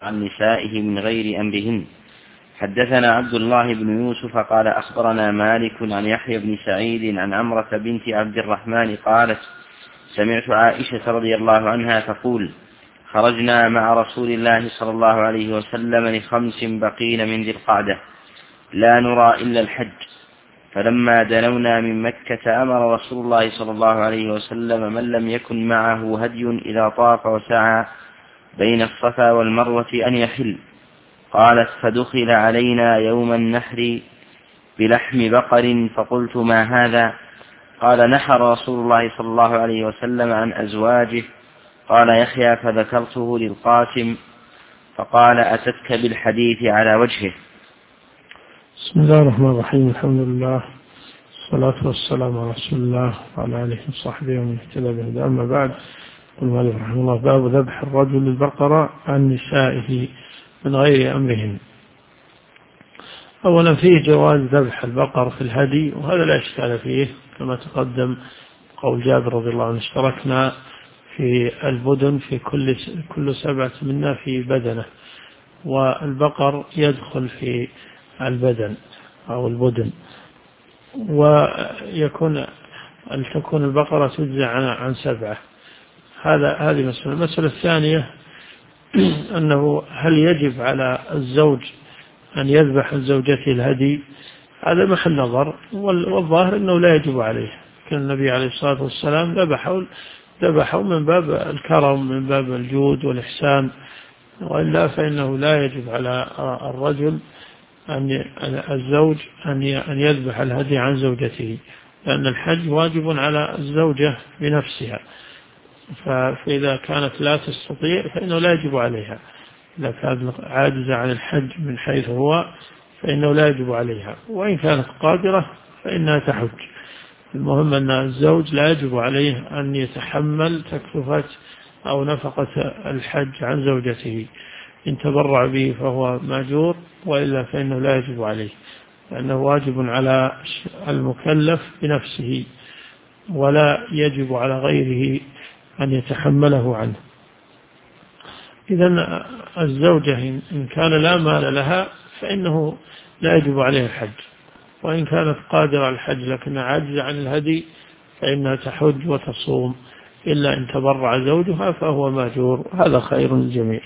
عن نسائه من غير أمرهن. حدثنا عبد الله بن يوسف قال أخبرنا مالك عن يحيى بن سعيد عن عمرة بنت عبد الرحمن قالت سمعت عائشة رضي الله عنها تقول خرجنا مع رسول الله صلى الله عليه وسلم ل5 بقين من ذي القعدة لا نرى إلا الحج، فلما دنونا من مكة أمر رسول الله صلى الله عليه وسلم من لم يكن معه هدي إذا طاف وسعى بين الصفا والمروة أن يحل. قالت فدخل علينا يوم النحر بلحم بقر فقلت ما هذا؟ قال نحر رسول الله صلى الله عليه وسلم عن أزواجه. قال يحيى فذكرته للقاسم فقال أتتك بالحديث على وجهه. بسم الله الرحمن الرحيم، الحمد لله والصلاة والسلام على رسول الله وعلى آله وصحبه ومن اهتدى بهداه. أما بعد، قل مالك رحمه الله باب ذبح الرجل البقرة عن نسائه من غير أمرهن. أولا فيه جواز ذبح البقر في الهدي، وهذا لا إشكال فيه كما تقدم قول جابر رضي الله عنه اشتركنا في البدن في كل 7 منا في بدنه، والبقر يدخل في البدن أو البدن، ويكون أن تكون البقرة تجزى عن 7. هذه مسألة. المسألة الثانية أنه هل يجب على الزوج أن يذبح لزوجته الهدي؟ هذا محل نظر، والظاهر أنه لا يجب عليه. كان النبي عليه الصلاة والسلام ذبحوا من باب الكرم، من باب الجود والإحسان، وإلا فإنه لا يجب على الرجل الزوج أن يذبح الهدي عن زوجته، لأن الحج واجب على الزوجة بنفسها، فإذا كانت لا تستطيع فإنه لا يجب عليها. إذا كانت عاجزة عن الحج من حيث هو فإنه لا يجب عليها، وإن كانت قادرة فإنها تحج. المهم أن الزوج لا يجب عليه أن يتحمل تكلفة أو نفقة الحج عن زوجته. إن تبرع به فهو ماجور، وإلا فإنه لا يجب عليه، لأنه واجب على المكلف بنفسه، ولا يجب على غيره أن يتحمله عنه. إذن الزوجة إن كان لا مال لها فإنه لا يجب عليها الحج، وإن كانت قادرة على الحج لكنها عاجزة عن الهدي فإنها تحج وتصوم، إلا إن تبرع زوجها فهو ماجور، هذا خير للجميع.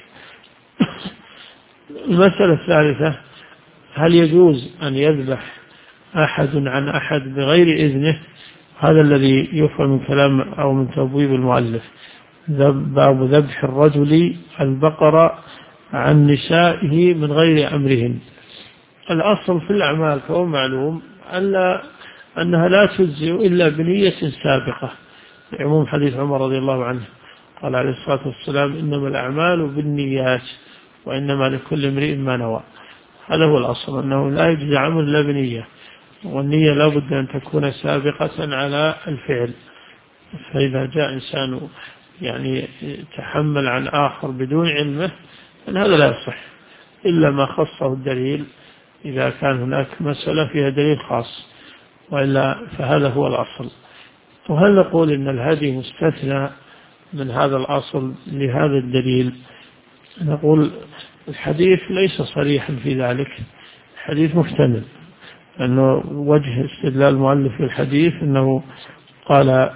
المسألة الثالثة، هل يجوز أن يذبح أحد عن أحد بغير إذنه؟ هذا الذي يفهم من كلام أو من تبويب المؤلف، باب ذبح الرجل البقرة عن نسائه من غير أمرهن. الأصل في الأعمال فهو معلوم أنها لا تجزئ إلا بنية سابقة، عموم حديث عمر رضي الله عنه قال عليه الصلاة والسلام إنما الأعمال بالنيات وإنما لكل امرئ ما نوى. هذا هو الأصل، أنه لا يجزي عمل إلا بنية، والنية لا بد أن تكون سابقة على الفعل. فإذا جاء إنسان تحمل عن آخر بدون علمه فإن هذا لا يصح إلا ما خصه الدليل، إذا كان هناك مسألة فيها دليل خاص، وإلا فهذا هو الأصل. وهل نقول إن الهدي مستثنى من هذا الأصل لهذا الدليل؟ نقول الحديث ليس صريحا في ذلك، الحديث محتمل، أنه وجه استدلال المؤلف في الحديث أنه قال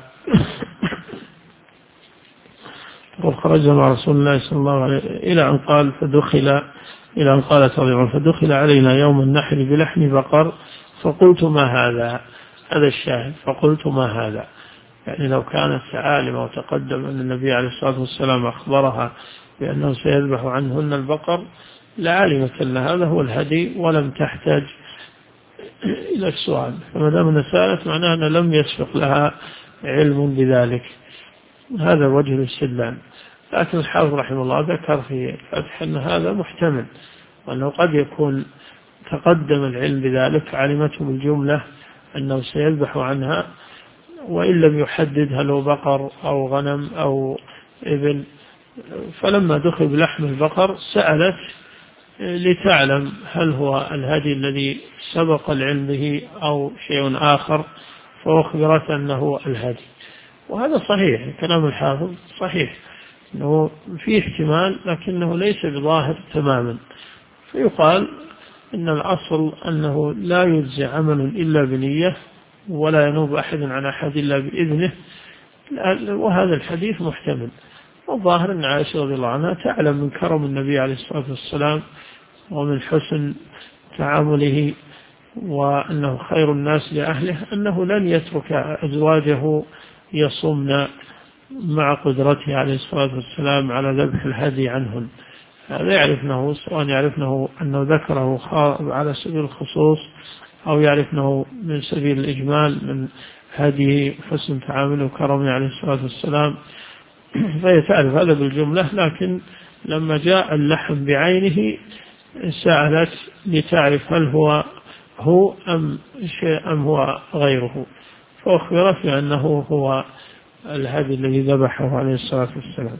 خرجنا مع رسول الله صلى الله عليه وسلم إلى أن قالت رضي الله عنها فدخل علينا يوم النحر بلحم بقر فقلت ما هذا؟ هذا الشاهد، فقلت ما هذا، يعني لو كانت عالمة وتقدم أن النبي عليه الصلاة والسلام أخبرها بأنه سيذبح عنهن البقر لعلمت أن هذا هو الهدي ولم تحتاج إلى السؤال، فما دام أن سألت معناه أن لم يسبق لها علم بذلك. هذا وجه الاستدلال. لكن الحافظ رحمه الله ذكر في الفتح أن هذا محتمل، وأنه قد يكون تقدم العلم بذلك، علمته بالجملة أنه سيذبح عنها، وإن لم يحدد هل هو بقر أو غنم أو إبل، فلما دخل بلحم البقر سألت لتعلم هل هو الهدي الذي سبق العلم به أو شيء آخر، فأخبرت أنه الهدي. وهذا صحيح، كلام الحافظ صحيح، أنه في احتمال لكنه ليس بظاهر تماما، فيقال إن الأصل أنه لا يجزي عمل إلا بنية، ولا ينوب أحد عن أحد إلا بإذنه، وهذا الحديث محتمل. والظاهر أن عائشة رضي الله عنها تعلم من كرم النبي عليه الصلاة والسلام ومن حسن تعامله وأنه خير الناس لأهله أنه لن يترك أزواجه يصومن مع قدرته عليه الصلاة والسلام على ذبح الهدي عنهن. هذا يعرفنه، سواء يعرفنه أنه ذكره على سبيل الخصوص أو يعرفنه من سبيل الإجمال من هذه حسن تعامله وكرمه عليه الصلاة والسلام، فهي تعرف هذا بالجملة. لكن لما جاء اللحم بعينه سألت لتعرف هل هو أم هو غيره، فأخبرت بأنه هو الهدي الذي ذبحه عليه الصلاة والسلام.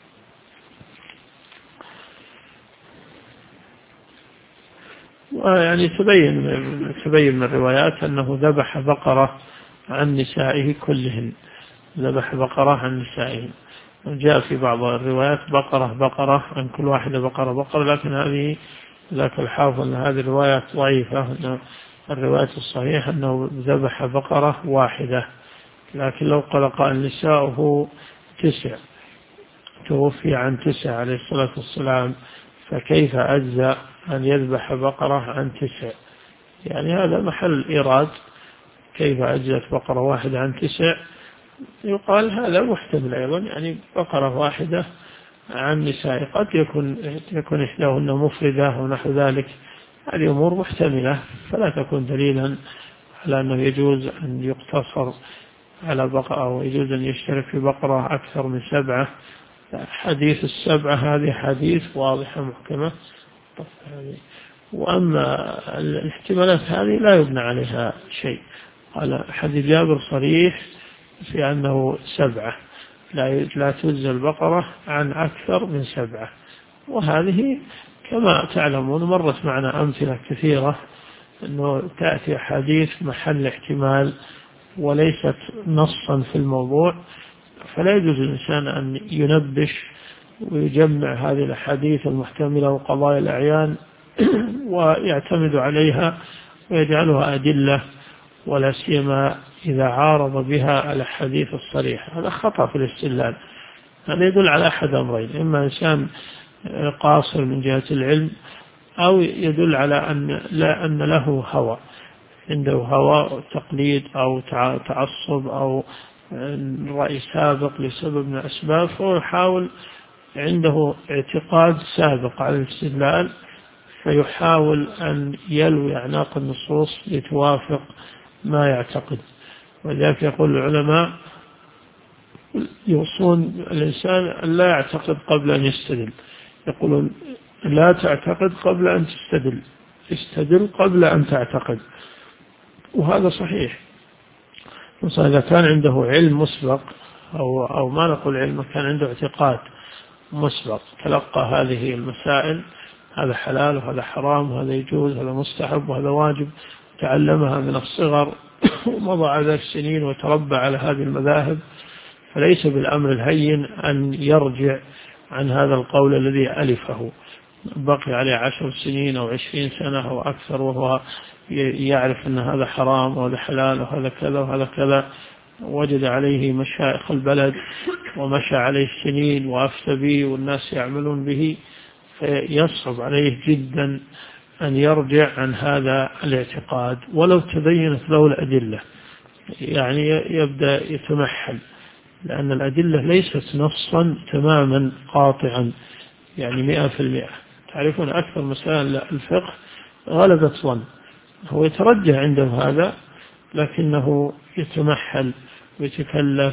ويعني تبين من الروايات أنه ذبح بقرة عن نسائه كلهن، ذبح بقرة عن نسائه. جاء في بعض الروايات بقرة عن كل واحدة بقرة، لكن هذه ذاك الحافظ أن هذه الروايات ضعيفة، أن الرواية الصحيحة أنه ذبح بقرة واحدة. لكن لو قال قائل نساؤه 9، توفي عن 9 عليه الصلاة والسلام، فكيف أجزى أن يذبح بقرة عن 9؟ يعني هذا محل إيراد، كيف أجزت بقرة واحدة عن 9؟ يقال هذا محتمل أيضا، يعني بقرة واحدة عن نساء، قد يكون إحداهن مفردة أو نحو ذلك. هذه أمور محتملة، فلا تكون دليلا على أنه يجوز أن يقتصر على بقرة ويجوز أن يشترك في بقرة أكثر من 7. حديث 7 هذه حديث واضحة محكمة. وأما الاحتمالات هذه لا يبنى عليها شيء. قال حديث جابر صريح في أنه 7، لا تجزى البقرة عن أكثر من 7. وهذه كما تعلمون مرت معنا أمثلة كثيرة أنه تأتي حديث محل احتمال وليست نصا في الموضوع، فلا يجوز الإنسان أن ينبش ويجمع هذه الأحاديث المحتملة وقضايا الأعيان ويعتمد عليها ويجعلها أدلة، ولا سيما إذا عارض بها الأحاديث الصريحة. هذا خطأ في الاستدلال. هذا يدل على أحد أمرين: إما إنسان قاصر من جهة العلم، أو يدل على أن له هوى، عنده هوى تقليد أو تعصب أو رأي سابق لسبب من الأسباب، فهو يحاول، عنده اعتقاد سابق على الاستدلال، فيحاول أن يلوي أعناق النصوص لتوافق ما يعتقد. ولذلك يقول العلماء يوصون الإنسان أن لا يعتقد قبل أن يستدل، يقولون لا تعتقد قبل أن تستدل، استدل قبل أن تعتقد. وهذا صحيح. إذا كان عنده علم مسبق أو ما نقول علم، كان عنده اعتقاد مسبق، تلقى هذه المسائل، هذا حلال وهذا حرام وهذا يجوز وهذا مستحب وهذا واجب، تعلمها من الصغر ومضى على السنين وتربى على هذه المذاهب، فليس بالأمر الهين أن يرجع عن هذا القول الذي ألفه، بقي عليه 10 سنين أو 20 سنة أو أكثر وهو يعرف أن هذا حرام وهذا حلال وهذا كذا وهذا كذا، وجد عليه مشايخ البلد ومشى عليه السنين وأفتى به والناس يعملون به، فيصعب عليه جدا أن يرجع عن هذا الاعتقاد ولو تبينت له الأدلة. يعني يبدأ يتمحل، لأن الأدلة ليست نصا تماما قاطعا يعني 100%. تعرفون أكثر مسائل الفقه غلبة ظن، هو يترجح عنده هذا، لكنه يتمحل ويتكلف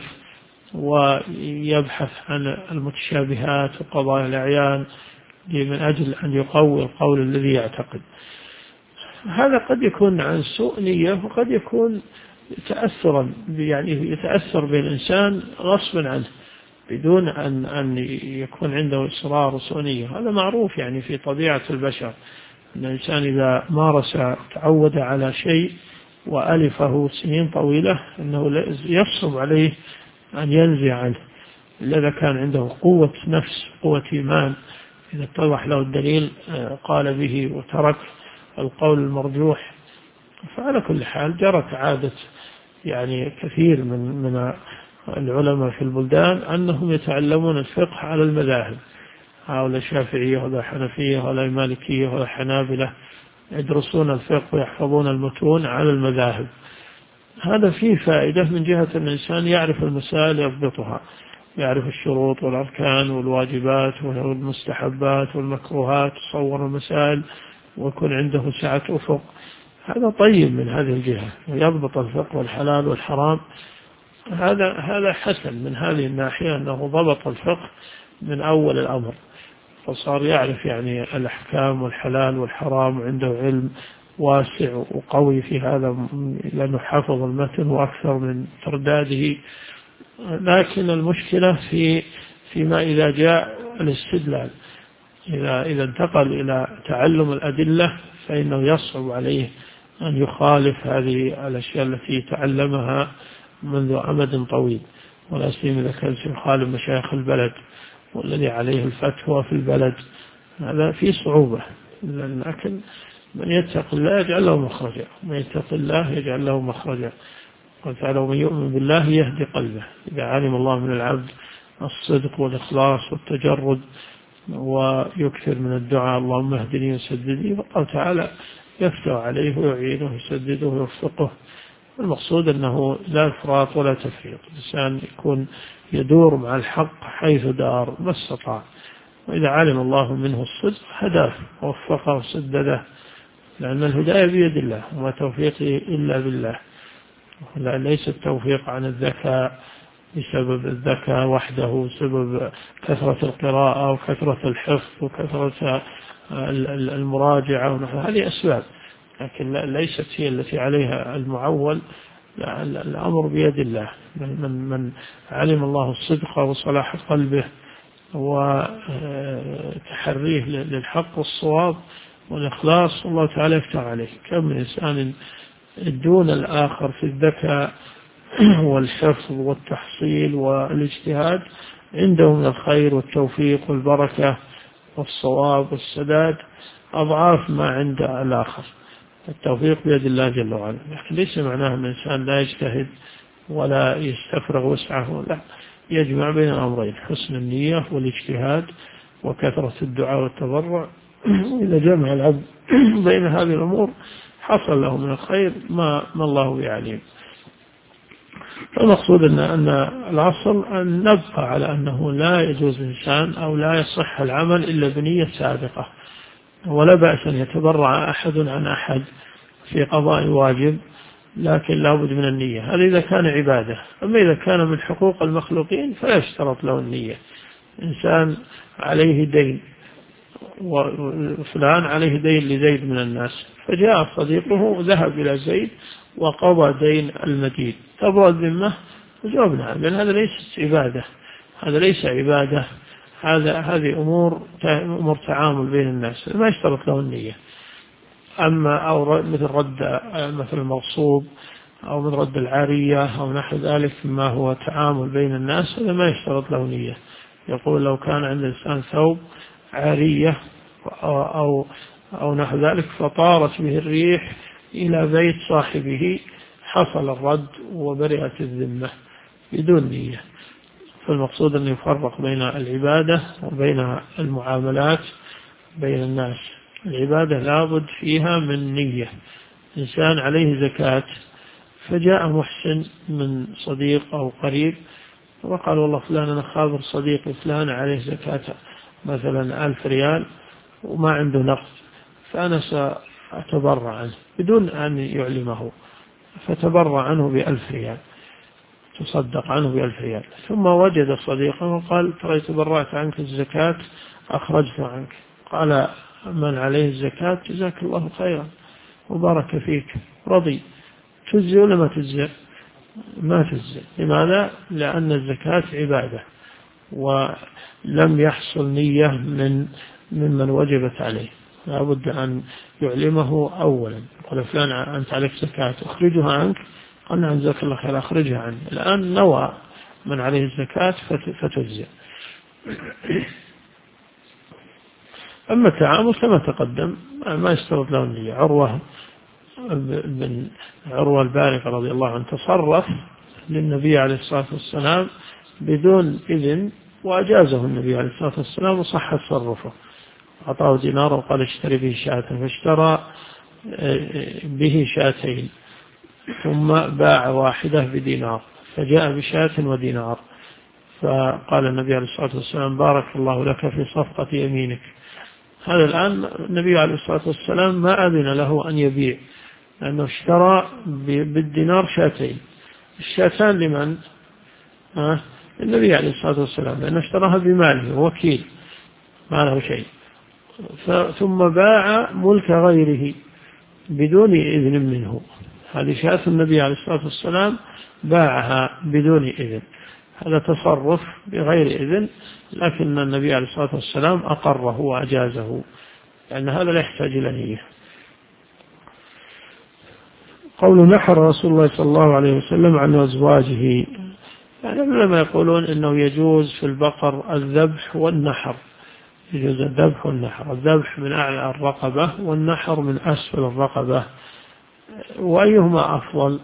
ويبحث عن المتشابهات وقضايا الأعيان من أجل أن يقوي القول الذي يعتقد. هذا قد يكون عن سوء نية، وقد يكون تأثرا، يعني يتأثر بالإنسان غصبا عنه بدون أن يكون عنده إصرار وسوء نية. هذا معروف يعني في طبيعة البشر، أن الإنسان إذا مارس تعود على شيء وألفه سنين طويلة أنه يصعب عليه أن ينزع عنه. إذا كان عنده قوة نفس قوة إيمان، إذا اتضح له الدليل قال به وترك القول المرجوح. فعلى كل حال جرت عادة يعني كثير من العلماء في البلدان أنهم يتعلمون الفقه على المذاهب، هؤلاء الشافعية ولا حنفية ولا مالكية ولا حنابلة، يدرسون الفقه ويحفظون المتون على المذاهب. هذا فيه فائدة من جهة أن الإنسان يعرف المسائل يضبطها، يعرف الشروط والأركان والواجبات والمستحبات والمكروهات، تصور المسائل ويكون عنده سعة أفق. هذا طيب من هذه الجهة، ويضبط الفقه والحلال والحرام. هذا حسن من هذه الناحية، أنه ضبط الفقه من أول الأمر، فصار يعرف يعني الأحكام والحلال والحرام، وعنده علم واسع وقوي في هذا، لأنه حافظ المتن وأكثر من ترداده. لكن المشكلة فيما إذا جاء الاستدلال، إذا انتقل إلى تعلم الأدلة فإنه يصعب عليه أن يخالف هذه الأشياء التي تعلمها منذ أمد طويل، ولا سيما إذا كان يخالف مشايخ البلد والذي عليه الفتوى في البلد. هذا فيه صعوبة، لكن من يتق الله يجعل له مخرجا، من يتق الله يجعل له مخرجا. قال تعالى: ومن يؤمن بالله يهدي قلبه. إذا علم الله من العبد الصدق والإخلاص والتجرد ويكثر من الدعاء: اللهم اهدني وسددني، فقال تعالى يفتح عليه ويعينه ويسدده ويوفقه. المقصود أنه لا إفراط ولا تفريط، الإنسان يكون يدور مع الحق حيث دار ما استطاع، وإذا علم الله منه الصدق هداه ووفقه وسدده، لأن الهداية بيد الله وما توفيقه إلا بالله. ليس التوفيق عن الذكاء بسبب الذكاء وحده، بسبب كثرة القراءة وكثرة الحفظ وكثرة المراجعة، هذه أسباب، لكن ليست هي التي عليها المعول. الأمر بيد الله. من علم الله الصدق وصلاح قلبه وتحريه للحق والصواب والإخلاص، الله تعالى يفتح عليه. كم من إنسان دون الآخر في الذكاء والحفظ والتحصيل والاجتهاد عنده من الخير والتوفيق والبركة والصواب والسداد أضعاف ما عند الآخر. التوفيق بيد الله جل وعلا، لكن ليس معناه أن الإنسان لا يجتهد ولا يستفرغ وسعه، لا، يجمع بين الأمرين: حسن النية والاجتهاد وكثرة الدعاء والتضرع. إذا جمع العبد بين هذه الأمور حصل له من الخير ما الله يعلم. فالمقصود أن الأصل أن نبقى على أنه لا يجوز الإنسان أو لا يصح العمل إلا بنية سابقة، ولا بأس أن يتبرع أحد عن أحد في قضاء واجب، لكن لا بد من النية. هذا إذا كان عبادة. أما إذا كان من حقوق المخلوقين فلا يشترط له النية. إنسان عليه دين، وفلان عليه دين لزيد من الناس، فجاء صديقه وذهب إلى زيد وقضى دين المدين، تبرأ الذمة؟ الجواب نعم، لأن هذا ليس عبادة، هذا ليس عبادة، هذه أمور تعامل بين الناس، ما يشترط له النية. أما أو مثل رد مثل المغصوب أو من رد العارية أو نحو ذلك ما هو تعامل بين الناس، هذا ما يشترط له نية. يقول: لو كان عند الإنسان ثوب عارية أو نحو ذلك فطارت به الريح إلى بيت صاحبه، حصل الرد وبرئت الذمة بدون نية. فالمقصود أن يفرق بين العبادة وبين المعاملات بين الناس. العبادة لابد فيها من نية. إنسان عليه زكاة، فجاء محسن من صديق أو قريب وقال: والله فلان أنا خابر صديقي فلان عليه زكاة مثلا 1000 ريال وما عنده نقد، فأنا سأتبرع عنه بدون أن يعلمه، فتبرع عنه ب1000 ريال، تصدق عنه ب1000 ريال. ثم وجد صديقه وقال: ترى تبرعت عنك الزكاة أخرجت عنك. قال: من عليه الزكاة جزاك الله خيرا وبارك فيك، رضي. تجزي ولا ما تجزي؟ ما تجزي. لماذا؟ لأن الزكاة عبادة ولم يحصل نية ممن وجبت عليه. لا بد أن يعلمه أولا. قال: فلان أنت عليك زكاة أخرجها عنك؟ قال: نعم جزاك الله خير أخرجها عنه. الآن نوى من عليه الزكاة فتجزئ. أما التعامل كما تقدم ما يشترط له النية. عروة بن عروة البارق رضي الله عنه تصرف للنبي عليه الصلاة والسلام بدون إذن وأجازه النبي عليه الصلاة والسلام وصح تصرفه. أعطاه دينار وقال اشتري به شاة، فاشترى به شاتين ثم باع واحدة بدينار، فجاء بشاة ودينار، فقال النبي عليه الصلاة والسلام بارك الله لك في صفقة يمينك. هذا الآن النبي عليه الصلاة والسلام ما أذن له أن يبيع، لأنه اشترى بالدينار شاتين. الشاتان لمن؟ النبي عليه الصلاة والسلام، لأنه اشتراها بماله، وكيل ما له شيء. ثم باع ملك غيره بدون إذن منه. هذه شاة النبي عليه الصلاة والسلام باعها بدون إذن، هذا تصرف بغير إذن، لكن النبي عليه الصلاة والسلام أقره وأجازه، لأن هذا لا يحتاج إلى نية. قول نحر رسول الله صلى الله عليه وسلم عن أزواجه، يعني لما يقولون إنه يجوز في البقر الذبح والنحر، يجوز الذبح والنحر، الذبح من أعلى الرقبة والنحر من أسفل الرقبة، وأيهما أفضل؟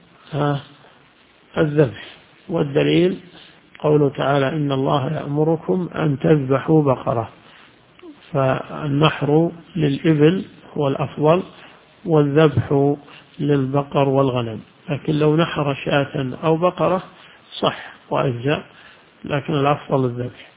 الذبح، والدليل قوله تعالى إن الله يأمركم أن تذبحوا بقرة، فالنحر للإبل هو الأفضل والذبح للبقر والغنم. لكن لو نحر شاة أو بقرة صح وأجزاء، لكن الأفضل الذبح.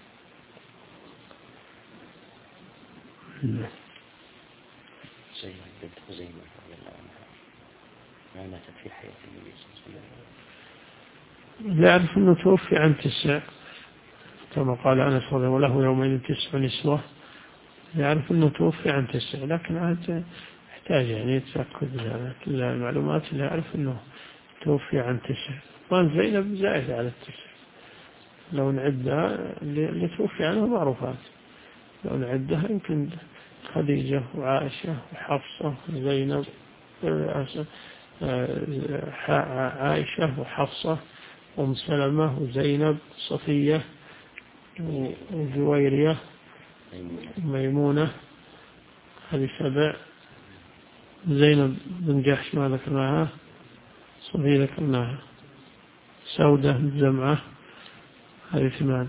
لا يعرف أنه توفي عن 9 كما قال أنس رضي الله عنه يومين 9 نسوة، يعرف أنه توفي عن 9، لكن عاد يحتاج يعني يتأكد من كل المعلومات اللي يعرف أنه توفي عن 9. طبعا زينب زائد على 9، لو نعدها اللي توفي عنها معروفات، لو نعدها يمكن خديجة وعائشة وحفصة وزينب، عائشة وحفصة أم سلمة وزينب صفية وجويرية ميمونة، هذه 7. زينب بن جحش ما ذكرناها، صفية ذكرناها، سودة بن زمعة هذه 8.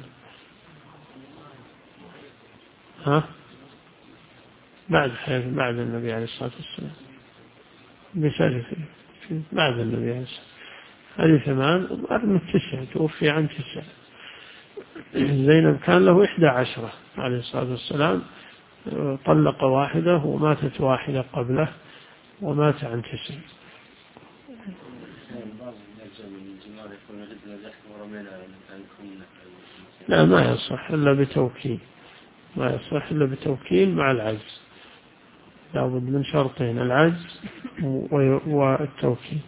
بعد النبي عليه الصلاة والسلام بسالة بعد النبي عليه الصلاة والسلام، هذه 8 من 9 توفي عن 9. زينب كان له 11 عليه الصلاة والسلام، طلق واحدة وماتت واحدة قبله ومات عن 9. لا ما يصح إلا بتوكيل، ما يصح إلا بتوكيل مع العجز، لابد من شرطين، العجز والتوكيل.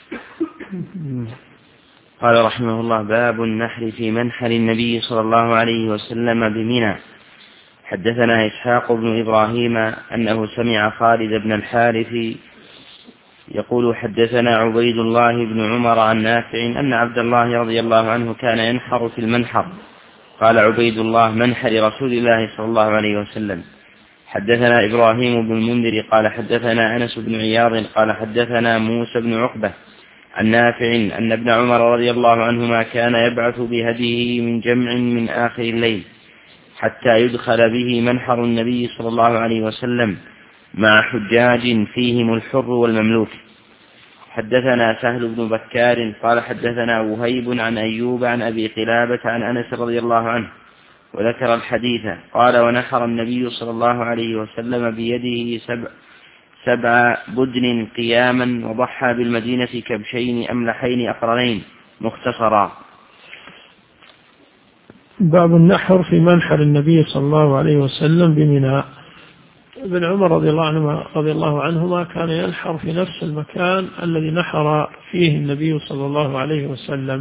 قال رحمه الله باب النحر في منحر النبي صلى الله عليه وسلم بمنى. حدثنا إسحاق بن إبراهيم أنه سمع خالد بن الحارث يقول حدثنا عبيد الله بن عمر عن نافع أن عبد الله رضي الله عنه كان ينحر في المنحر. قال عبيد الله منحر رسول الله صلى الله عليه وسلم. حدثنا إبراهيم بن المنذر قال حدثنا أنس بن عياض قال حدثنا موسى بن عقبة عن نافع أن ابن عمر رضي الله عنهما كان يبعث بهديه من جمع من آخر الليل حتى يدخل به منحر النبي صلى الله عليه وسلم مع حجاج فيهم الحر والمملوك. حدثنا سهل بن بكار قال حدثنا وهيب عن أيوب عن أبي قلابة عن أنس رضي الله عنه وذكر الحديث. قال ونحر النبي صلى الله عليه وسلم بيده 7 بدن قياما وضحى بالمدينة كبشين أملحين أقرنين مختصرا. باب النحر في منحر النبي صلى الله عليه وسلم بمنى. ابن عمر رضي الله عنهما كان ينحر في نفس المكان الذي نحر فيه النبي صلى الله عليه وسلم.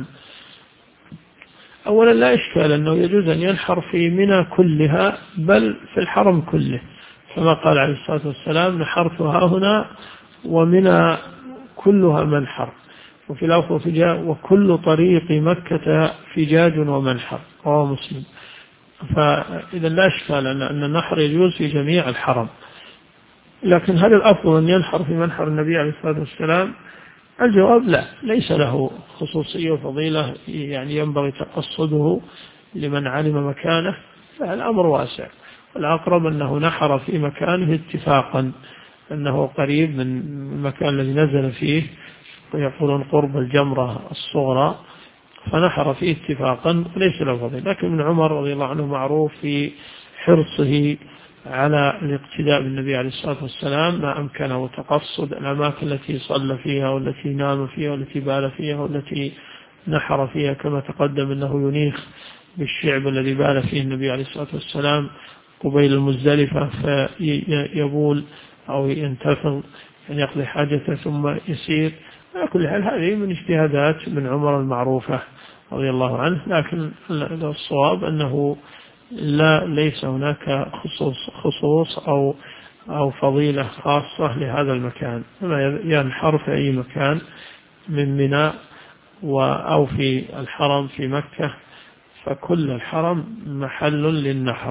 أولا لا إشكال أنه يجوز أن ينحر في منى كلها بل في الحرم كله، كما قال عليه الصلاة والسلام نحرتها هنا ومنى كلها منحر، وفي لفظ فجاج وكل طريق مكة فجاج ومنحر، رواه مسلم. فإذا لا إشكال أن النحر يجوز في جميع الحرم، لكن هل الأفضل أن ينحر في منحر النبي عليه الصلاة والسلام؟ الجواب لا، ليس له خصوصية وفضيلة يعني ينبغي تقصده لمن علم مكانه، فالأمر واسع. والأقرب أنه نحر في مكانه اتفاقا، أنه قريب من المكان الذي نزل فيه، ويقولون قرب الجمرة الصغرى، فنحر فيه اتفاقا ليس له فضيلة. لكن ابن عمر رضي الله عنه معروف في حرصه على الاقتداء بالنبي عليه الصلاة والسلام ما أمكنه، وتقصد الأماكن التي صلى فيها والتي نام فيها والتي بال فيها والتي نحر فيها، كما تقدم أنه ينيخ بالشعب الذي بال فيه النبي عليه الصلاة والسلام قبيل المزدلفة، فيبول أو ينتفض أن يقضي حاجته ثم يسير. على كل حال هذه من اجتهادات ابن عمر المعروفة رضي الله عنه، لكن الصواب أنه ليس هناك خصوص أو فضيلة خاصة لهذا المكان، كما ينحر في أي مكان من منى أو في الحرم في مكة، فكل الحرم محل للنحر.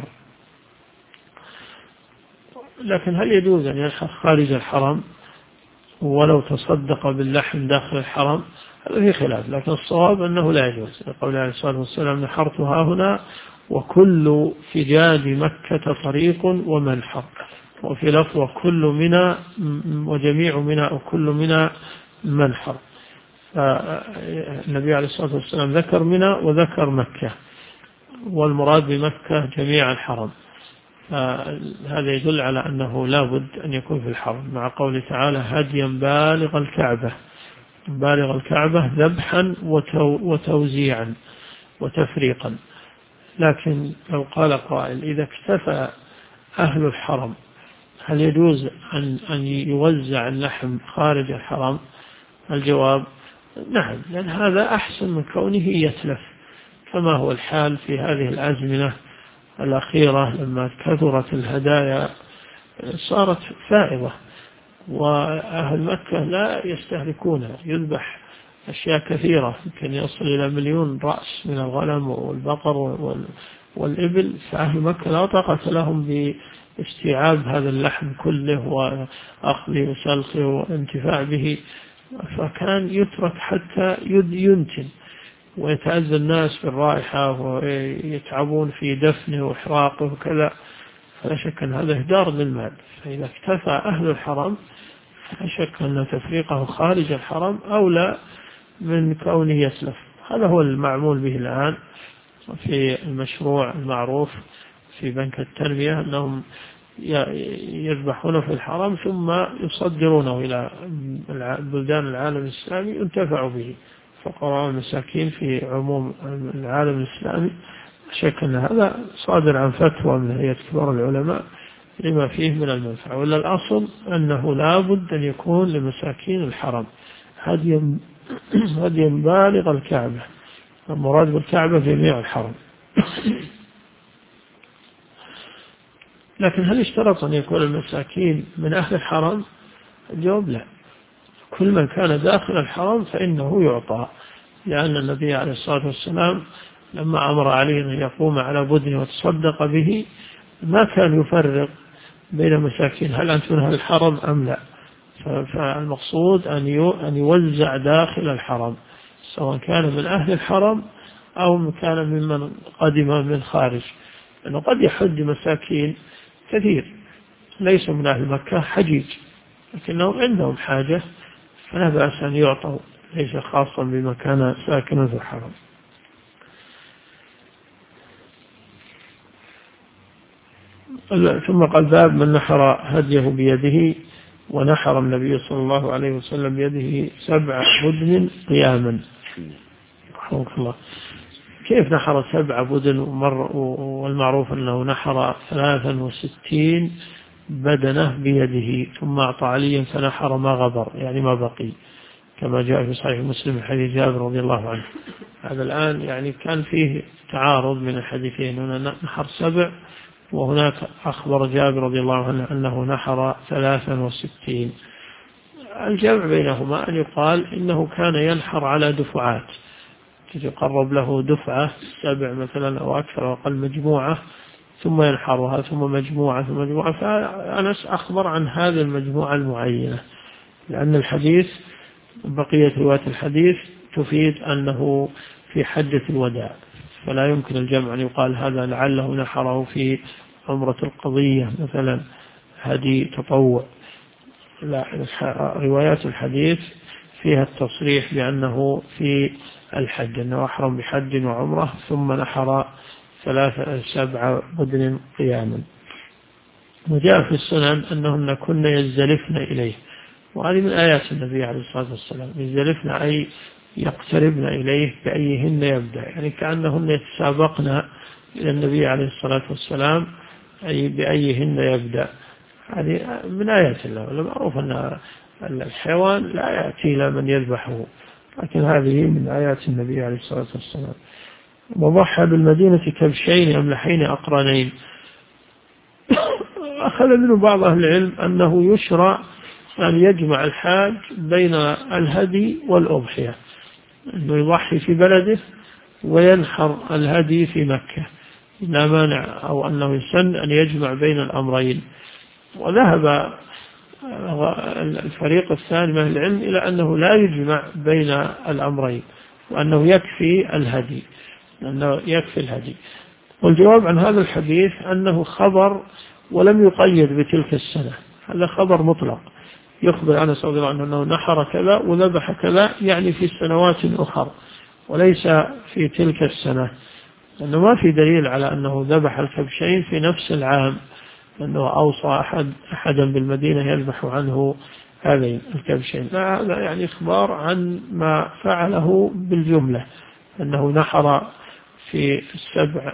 لكن هل يجوز أن ينحر خارج الحرم ولو تصدق باللحم داخل الحرم؟ هذا في خلاف، لكن الصواب أنه لا يجوز، قول عليه الصلاة والسلام نحرتها هنا وكل فجاج مكة طريق ومنحر، وفي لفظ وكل منى وجميع منى وكل منى منحر. النبي عليه الصلاة والسلام ذكر منى وذكر مكة، والمراد بمكة جميع الحرم. هذا يدل على أنه لا بد أن يكون في الحرم، مع قوله تعالى هديا بالغ الكعبة ذبحا وتوزيعا وتفريقا. لكن لو قال قائل إذا اكتفى أهل الحرم هل يجوز أن يوزع اللحم خارج الحرم؟ الجواب نعم، لأن هذا أحسن من كونه يتلف، كما هو الحال في هذه الأزمنة الأخيرة لما كثرت الهدايا صارت فائضة، وأهل مكة لا يستهلكونها، يذبح أشياء كثيرة يمكن يصل إلى 1,000,000 رأس من الغنم والبقر والإبل، فأهل مكة لا طاقة لهم باستيعاب هذا اللحم كله وأخذه وسلخه والانتفاع به، فكان يترك حتى ينتن ويتأذى الناس بالرائحة ويتعبون في دفنه وإحراقه وكذا، فلا شك أن هذا إهدار للمال. فإذا اكتفى أهل الحرم فلا شك أن تفريقه خارج الحرم أولى من كونه يسلف. هذا هو المعمول به الآن في المشروع المعروف في بنك التنمية، أنهم يذبحونه في الحرم ثم يصدرونه إلى بلدان العالم الإسلامي ينتفع به فقراء المساكين في عموم العالم الإسلامي. شك أن هذا صادر عن فتوى من هيئة كبار العلماء لما فيه من المنفعة، ولا الأصل أنه لا بد أن يكون لمساكين الحرم هديا بالغ الكعبة، المراد بالكعبة جميع الحرم. لكن هل اشترط أن يكون المساكين من أهل الحرم؟ الجواب لا، كل من كان داخل الحرم فإنه يعطى، لأن النبي عليه الصلاة والسلام لما أمر عليه أن يقوم على بدنه وتصدق به ما كان يفرق بين مساكين هل أنتم من أهل الحرم أم لا، فالمقصود أن يوزع داخل الحرم سواء كان من أهل الحرم أو كان ممن قدم من خارج، لأنه قد يحج مساكين كثير ليس من أهل مكة حجيج لكنهم عندهم حاجة فلا بأس أن يعطوا، ليس خاصا بما كان ساكنا في الحرم. ثم قال باب من نحر هديه بيده، ونحر النبي صلى الله عليه وسلم بيده 7 بدن قياما. رحمك الله، كيف نحر 7 بدن؟ والمعروف أنه نحر 63 بدنه بيده، ثم أعطى عليا فنحر ما غبر يعني ما بقي، كما جاء في صحيح مسلم حديث جابر رضي الله عنه. هذا الآن يعني كان فيه تعارض من الحديثين، هنا نحر 7 وهناك أخبر جابر رضي الله عنه أنه نحر 63. الجمع بينهما أن يقال إنه كان ينحر على دفعات، يقرب له دفعة 7 مثلا أو أكثر أو أقل مجموعة، ثم ينحرها ثم مجموعة ثم مجموعة. فأنس أخبر عن هذه المجموعة المعينة، لأن الحديث بقية رواية الحديث تفيد أنه في حجة الوداع، فلا يمكن الجمع أن يقال هذا لعله نحره في عمرة القضية مثلا هدي تطوع. لا، روايات الحديث فيها التصريح بأنه في الحج، أنه أحرم بحج وعمرة ثم نحر 7 بدن قياما. وجاء في السنن أنهن كن يزدلفن إليه، وهذه من آيات النبي عليه الصلاة والسلام، يزدلفن أي يقتربن إليه بأيهن يبدأ، يعني كأنهن يتسابقن إلى النبي عليه الصلاة والسلام أي بأيهن يبدأ. هذه من آيات الله، والمعروف أن الحيوان لا يأتي إلى من يذبحه، لكن هذه من آيات النبي عليه الصلاة والسلام. وضحى بالمدينة كبشين أملحين أقرنين. أخذ منه بعض أهل العلم أنه يشرع أن يجمع الحاج بين الهدي والأضحية، أنه يضحي في بلده وينحر الهدي في مكة، لا مانع، أو أنه يسن أن يجمع بين الأمرين. وذهب الفريق الثاني من العلم إلى أنه لا يجمع بين الأمرين، وأنه يكفي الهدي، أنه يكفي الهدي. والجواب عن هذا الحديث أنه خبر ولم يقيد بتلك السنة، هذا خبر مطلق يخبر عن صلى الله عليه وسلم أنه نحر كذا وذبح كذا، يعني في سنوات أخرى وليس في تلك السنة، لأنه ما في دليل على أنه ذبح الكبشين في نفس العام، أنه أوصى أحدا بالمدينة يذبح عنه هذين الكبشين. لا، هذا يعني إخبار عن ما فعله بالجملة، أنه نحر في 7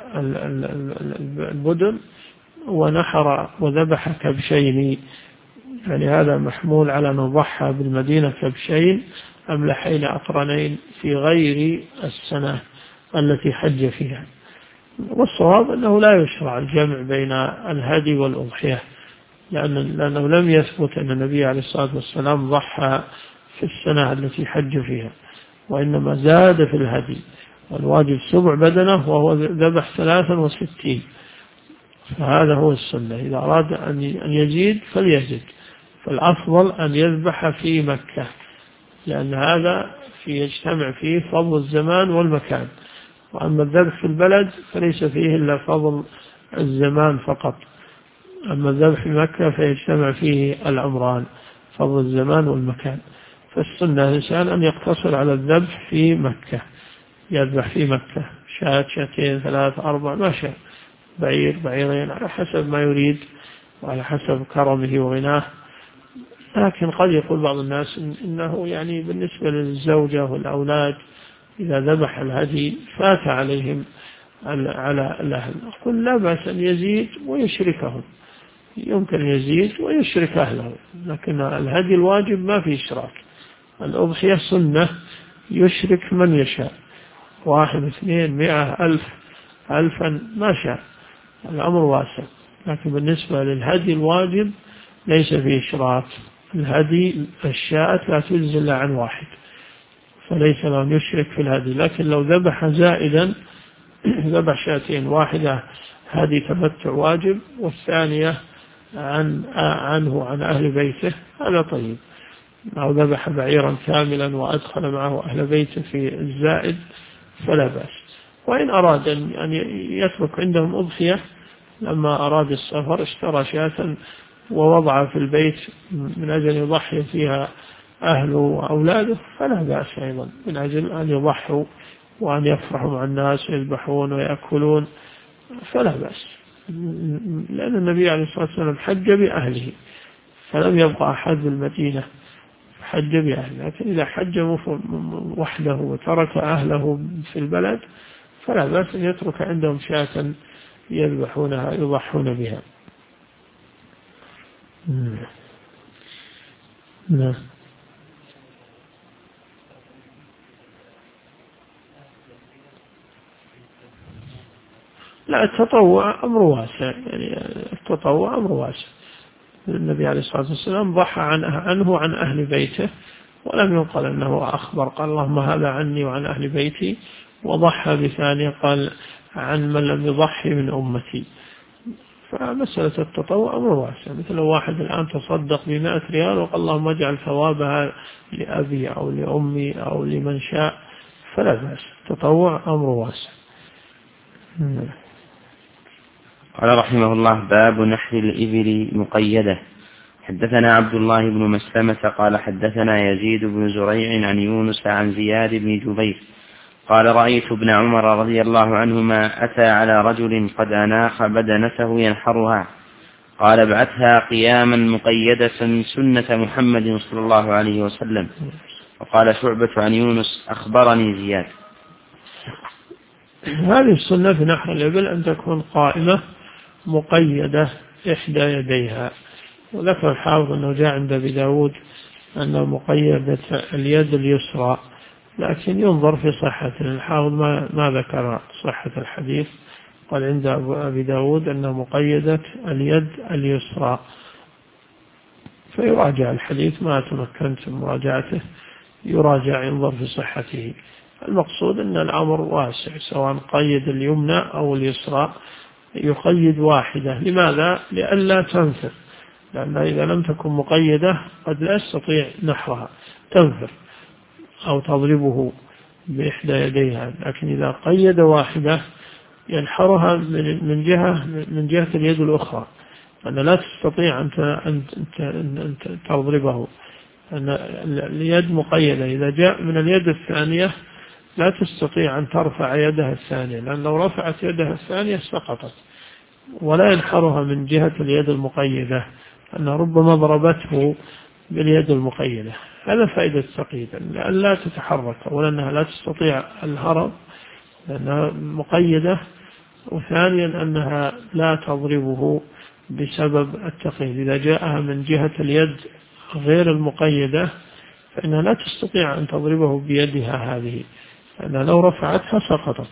البدن ونحر وذبح كبشين، يعني هذا محمول على أنه ضحى بالمدينة كبشين أملحين أقرنين في غير السنة التي حج فيها. والصواب أنه لا يشرع الجمع بين الهدي والأضحية، لأنه لم يثبت أن النبي عليه الصلاة والسلام ضحى في السنة التي حج فيها، وإنما زاد في الهدي، والواجب 7 بدنه وهو ذبح 63. فهذا هو السنة، إذا أراد أن يزيد فليزيد، فالأفضل أن يذبح في مكة، لأن هذا يجتمع فيه فضل الزمان والمكان. وأما الذبح في البلد فليس فيه إلا فضل الزمان فقط، أما الذبح في مكة فيجتمع فيه الأمران، فضل الزمان والمكان. فالسنة الإنسان أن يقتصر على الذبح في مكة، يذبح في مكة 1 2 3 4 ما شاء، بعير بعيرين على حسب ما يريد وعلى حسب كرمه وغناه. لكن قد يقول بعض الناس إنه يعني بالنسبة للزوجة والأولاد إذا ذبح الهدي فات عليهم على الأهل. أقول لا بأس أن يزيد ويشركهم، يمكن يزيد ويشرك أهله، لكن الهدي الواجب ما في إشراك. الأضحية سنة يشرك من يشاء، 1 2 100 1000 1000 ما شاء، الأمر واسع. لكن بالنسبة للهدي الواجب ليس فيه إشراك، الهدي الشاة لا تجزي إلا عن 1، فليس له أن يشرك في الهدي. لكن لو ذبح زائدا، ذبح 2، واحدة هدي تمتع واجب والثانية عنه عن أهل بيته، هذا طيب. أو ذبح بعيرا كاملا وأدخل معه أهل بيته في الزائد فلا بأس. وإن أراد أن يترك عندهم أضحية، لما أراد السفر اشترى شاة ووضع في البيت من أجل يضحي فيها أهله وأولاده فلا بأس أيضا، من أجل أن يضحوا وأن يفرحوا مع الناس ويذبحون ويأكلون فلا بأس، لأن النبي عليه الصلاة والسلام حج بأهله فلم يبقى أحد بالمدينة، حج بأهله. لكن إذا حج وحده وترك أهله في البلد فلا بأس أن يترك عندهم شاة يذبحونها يضحون بها. نعم. لا، التطوع أمر واسع، يعني التطوع أمر واسع، النبي عليه الصلاة والسلام ضحى عنه عن أهل بيته، ولم ينقل أنه أخبر قال اللهم هذا عني وعن أهل بيتي، وضحى بثانية قال عن من لم يضحي من أمتي. فمسألة التطوع أمر واسع، مثل واحد الآن تصدق ب100 ريال وقال اللهم اجعل ثوابها لأبي أو لأمي أو لمن شاء، فلا بأس، التطوع أمر واسع. قال رحمه الله: باب نحر الإبل مقيدة. حدثنا عبد الله بن مسلمة قال حدثنا يزيد بن زريع عن يونس عن زياد بن جبير قال رأيت ابن عمر رضي الله عنهما أتى على رجل قد أناخ بدنته ينحرها، قال ابعثها قياما مقيدة سنة محمد صلى الله عليه وسلم. وقال شعبة عن يونس أخبرني زياد. هذه السنة في نحر الإبل أن تكون قائمة مقيدة إحدى يديها، وذكر الحافظ أنه جاء عند أبي داود أنه مقيدة اليد اليسرى، لكن ينظر في صحته، الحافظ ما ذكر صحة الحديث، قال عند أبي داود أنه مقيدة اليد اليسرى، فيراجع الحديث، ما تمكنت من مراجعته يراجع ينظر في صحته. المقصود أن الأمر واسع، سواء قيد اليمنى أو اليسرى يقيد واحدة. لماذا؟ لئلا تنفر، لأن إذا لم تكن مقيدة قد لا يستطيع نحرها، تنفر أو تضربه بإحدى يديها، لكن إذا قيد واحدة ينحرها من جهة اليد الأخرى، أن لا تستطيع أن تضربه، أن اليد مقيدة. إذا جاء من اليد الثانية لا تستطيع أن ترفع يدها الثانية، لأن لو رفعت يدها الثانية سقطت، ولا ينحرها من جهة اليد المقيدة، أن ربما ضربته باليد المقيدة. هذا فائدة التقييد، لأن لا تتحرك، أولا أنها لا تستطيع الهرب لأنها مقيدة، وثانيا أنها لا تضربه بسبب التقييد. إذا جاءها من جهة اليد غير المقيدة فإنها لا تستطيع أن تضربه بيدها هذه، لأنها لو رفعتها سقطت،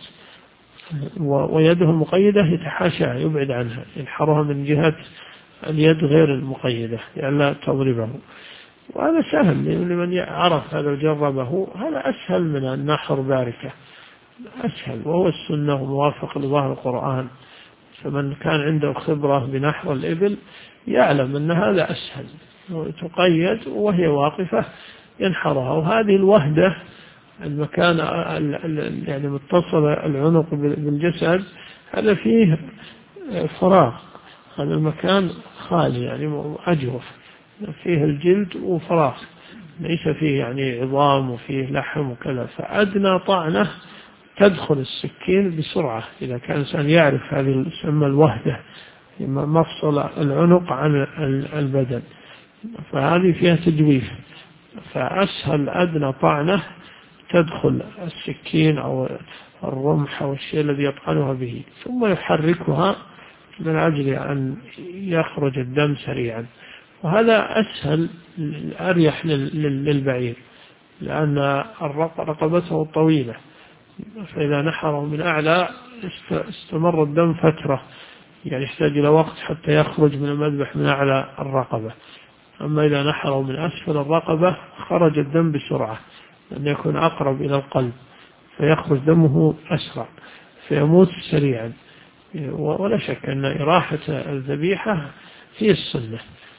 ويده المقيدة يتحاشاها يبعد عنها، ينحرها من جهة اليد غير المقيدة يعني لا تضربه. وهذا سهل لمن عرف هذا وجربه، هذا أسهل من النحر باركة، أسهل، وهو السنة وموافق لظاهر القرآن. فمن كان عنده خبرة بنحر الإبل يعلم أن هذا أسهل، تقيد وهي واقفة ينحرها. وهذه الوهدة، المكان يعني متصل العنق بالجسد، هذا فيه فراغ، هذا المكان خالي يعني أجوف، فيه الجلد وفراغ، ليس فيه يعني عظام وفيه لحم وكذا، فأدنى طعنة تدخل السكين بسرعة إذا كان الإنسان يعرف هذه تسمى الوهدة، مفصل العنق عن البدن، فهذه فيها تجويف، فأسهل أدنى طعنة تدخل السكين أو الرمح أو الشيء الذي يطعنها به، ثم يحركها من أجل أن يخرج الدم سريعا. وهذا أسهل أريح للبعير، لأن رقبته طويلة، فإذا نحره من أعلى استمر الدم فترة، يعني يحتاج إلى وقت حتى يخرج من المذبح من أعلى الرقبة. أما إذا نحره من أسفل الرقبة خرج الدم بسرعة، لأن يكون أقرب إلى القلب، فيخرج دمه أسرع فيموت سريعا. ولا شك أن إراحة الذبيحة هي السنة،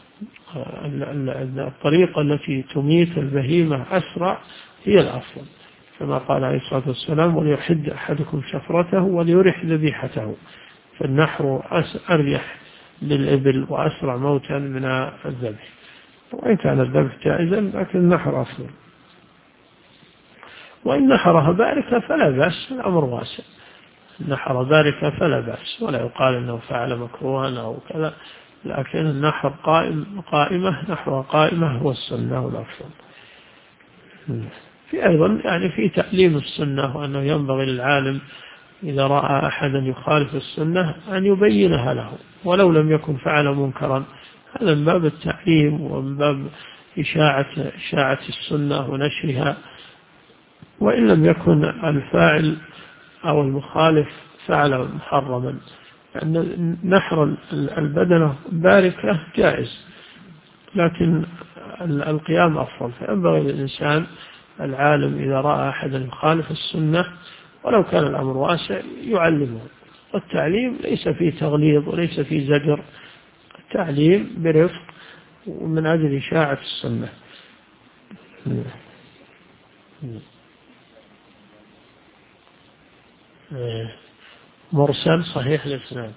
الطريقة التي تميت البهيمة أسرع هي الأفضل، كما قال عليه الصلاة والسلام: وليحد أحدكم شفرته وليرح ذبيحته. فالنحر أريح للإبل وأسرع موتا من الذبح، وإن كان الذبح جائزا لكن النحر أفضل. وإن نحرها باركة فلا بأس، الأمر واسع، نحر باركة فلا بأس، ولا يقال أنه فعل مكروها أو كذا، لكن النحر قائمة، نحرها قائمة هو السنة والأفضل. في أيضا يعني في تعليم السنة، وأنه ينبغي للعالم إذا رأى أحدا يخالف السنة أن يبينها له ولو لم يكن فعل منكرا، هذا من باب التعليم ومن باب إشاعة السنة ونشرها. وإن لم يكن الفاعل أو المخالف فعل محرما، لأن نحر البدنة باركة جائز، لكن القيام أفضل. فينبغي للإنسان العالم إذا رأى أحدا يخالف السنة ولو كان الأمر واسع يعلمه. والتعليم ليس فيه تغليظ وليس فيه زجر، التعليم برفق ومن أجل إشاعة السنة. مرسل صحيح الإسناد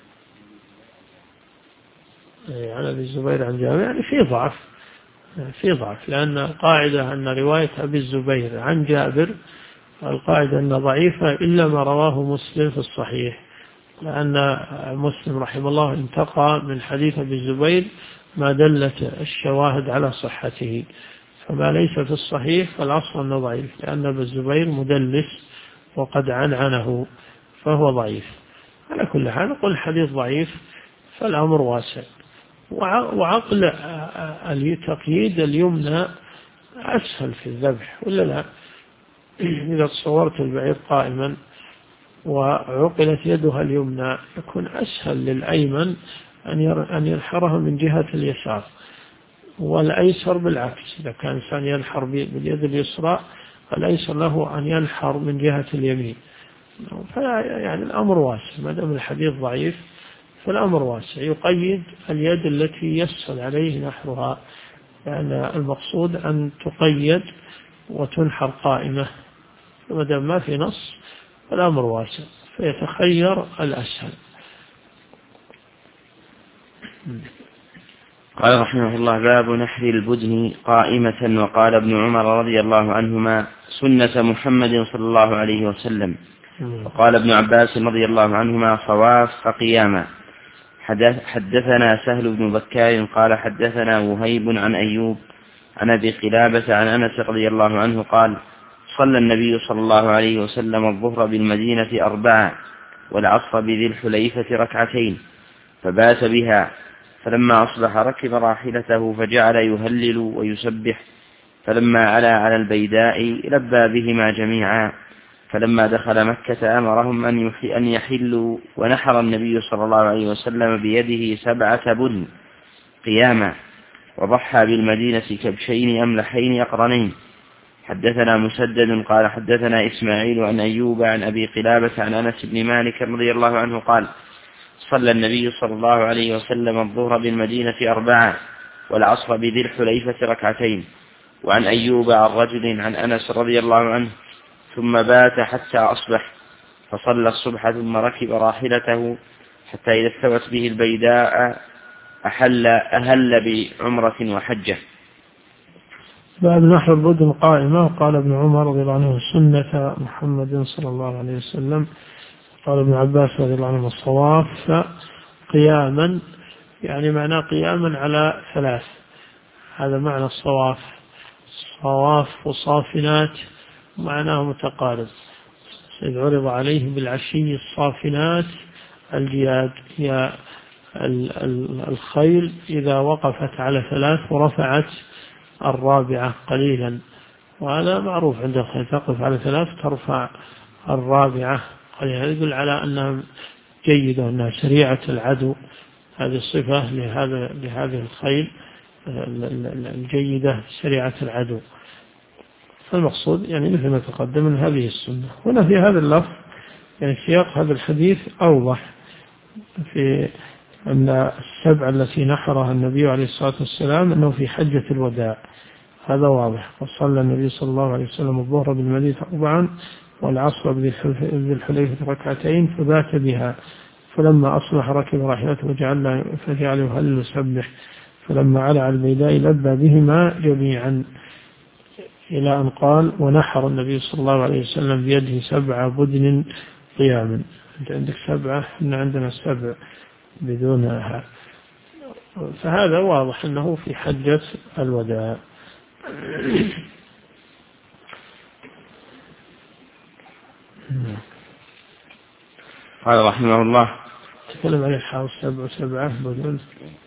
عن أبي الزبير عن جابر، يعني في ضعف لأن قاعدة أن رواية أبي الزبير عن جابر القاعدة أن ضعيفة إلا ما رواه مسلم في الصحيح، لأن مسلم رحمه الله انتقى من حديث أبي الزبير ما دلت الشواهد على صحته، فما ليس في الصحيح فالأصل أنه ضعيف، لأن أبي الزبير مدلس وقد عنعنه فهو ضعيف. على كل حال نقول الحديث ضعيف فالأمر واسع. وعقل التقييد اليمنى أسهل في الذبح ولا لا؟ إذا تصورت البعير قائما وعقلت يدها اليمنى يكون أسهل للأيمن أن ينحرها من جهة اليسار، والأيسر بالعكس، إذا كان إنسان ينحر باليد اليسرى فالأيسر له أن ينحر من جهة اليمين. يعني الأمر واسع، ما دام الحديث ضعيف فالأمر واسع، يقيد اليد التي يسهل عليه نحرها، لأن المقصود أن تقيد وتنحر قائمة، فما دام ما في نص فالأمر واسع فيتخير الأسهل. قال رحمه الله: باب نحر البدن قائمة. وقال ابن عمر رضي الله عنهما: سنة محمد صلى الله عليه وسلم. وقال ابن عباس رضي الله عنهما: صواف قياما. حدثنا سهل بن بكار قال حدثنا وهيب عن أيوب عن أبي قلابة عن أنس رضي الله عنه قال: صلى النبي صلى الله عليه وسلم الظهر بالمدينة 4 والعصر بذي الحليفة 2 فبات بها، فلما أصبح ركب راحلته فجعل يهلل ويسبح، فلما علا على البيداء لبى بهما جميعا، فلما دخل مكة أمرهم أن يحلوا، ونحر النبي صلى الله عليه وسلم بيده 7 بدن قياما، وضحى بالمدينة كبشين أملحين يقرنين. حدثنا مسدد قال حدثنا إسماعيل عن أيوب عن أبي قلابة عن أنس بن مالك رضي الله عنه قال: صلى النبي صلى الله عليه وسلم الظهر بالمدينة 4 والعصر بذي الحليفة 2. وعن أيوب عن رجل عن أنس رضي الله عنه: ثم بات حتى أصبح، فصلى الصبح ثم ركب راحلته حتى إذا استوت به البيداء أهل بعمرة وحجة. بعد نحر البدن قائمة. قال ابن عمر رضي الله عنه: سنة محمد صلى الله عليه وسلم. قال ابن عباس رضي الله عنه: الصواف قياما، يعني معناه قياما على 3، هذا معنى الصواف. صواف وصافنات معناه متقارب. إذ عرض عليه بالعشي الصافنات الجياد، هي الخيل إذا وقفت على 3 ورفعت 4 قليلا، وهذا معروف عند الخيل، تقف على 3 ترفع 4 قليلا، يدل على أنها جيدة وأنها سريعة العدو. هذه الصفة لهذه الخيل الجيدة سريعة العدو. فالمقصود يعني مثل ما تقدم من هذه السنة. هنا في هذا اللفظ يعني سياق هذا الحديث أوضح في أن 7 التي نحرها النبي عليه الصلاة والسلام أنه في حجة الوداع، هذا واضح. وصلى النبي صلى الله عليه وسلم الظهر بالمدينة 4 والعصر بذي الحليفة 2 فبات بها، فلما أصبح ركب راحلته فجعل يهلل ويسبح، فلما علا على البيداء لبى بهما جميعا، إلى أن قال: ونحر النبي صلى الله عليه وسلم بيده 7 بدن قياما. أنت عندك 7، إحنا عندنا 7 بدونها، فهذا واضح أنه في حجة الوداع. قال رحمه الله: تكلم عن الحاوس 7 بدون.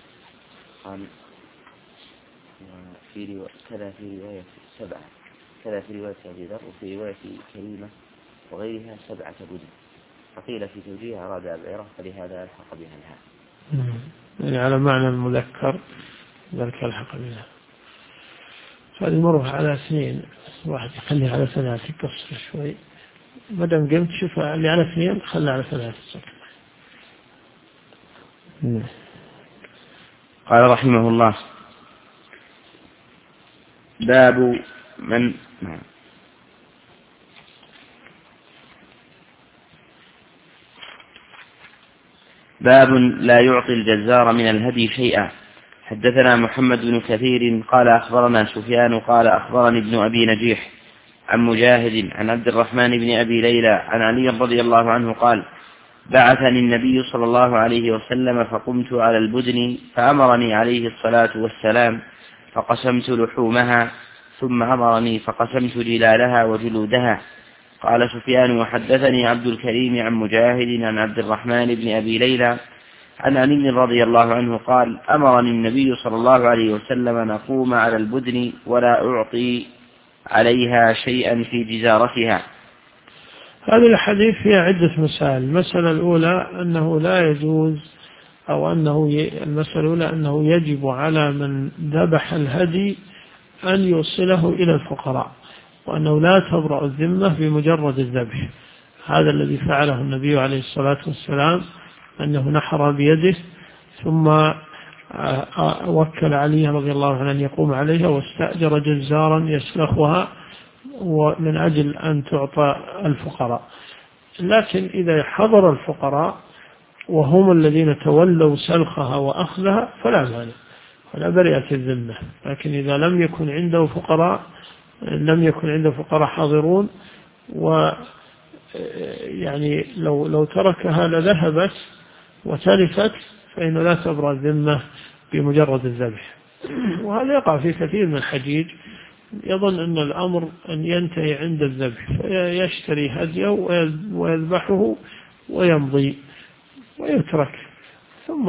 كذا في رواية 7، كذا في رواية أبي ذر، وفي رواية كريمة وغيرها 7 بدن، فقيل في توجيه أراد العراق فلهذا الحق بها الهاء، يعني على معنى المذكر ذلك الحق بها. فهذه مرة على 2، واحد يخليها على 3 يقصر شوي، ما دام قمت شوف اللي على 2 خلها على 3. قال رحمه الله: باب من باب لا يعطي الجزار من الهدي شيئا. حدثنا محمد بن كثير قال أخبرنا سفيان قال أخبرني ابن أبي نجيح عن مجاهد عن عبد الرحمن بن أبي ليلى عن علي رضي الله عنه قال: بعثني النبي صلى الله عليه وسلم فقمت على البدن فأمرني عليه الصلاة والسلام فقسمت لحومها، ثم أمرني فقسمت جلالها وجلودها. قال سفيان: وحدثني عبد الكريم عن مجاهد عن عبد الرحمن بن أبي ليلى عن علي رضي الله عنه قال: أمرني النبي صلى الله عليه وسلم أن أقوم على البدن ولا أعطي عليها شيئا في جزارتها. هذه الحديث فيها عدة مسائل. المسألة الأولى أنه لا يجوز، أو المسألة الأولى أنه يجب على من ذبح الهدي أن يوصله إلى الفقراء، وأنه لا تبرأ الذمة بمجرد الذبح. هذا الذي فعله النبي عليه الصلاة والسلام، أنه نحر بيده ثم وكل علي رضي الله عنه أن يقوم عليها، واستأجر جزارا يسلخها ومن أجل أن تعطى الفقراء. لكن إذا حضر الفقراء وهم الذين تولوا سلخها وأخذها فلا مانع، ولا برئت الذمة. لكن إذا لم يكن عنده فقراء حاضرون، ويعني لو تركها لذهبت وتلفت، فإنه لا تبرأ الذمة بمجرد الذبح. وهذا يقع في كثير من الحجيج، يظن أن الأمر أن ينتهي عند الذبح، فيشتري هديه ويذبحه ويمضي ويترك، ثم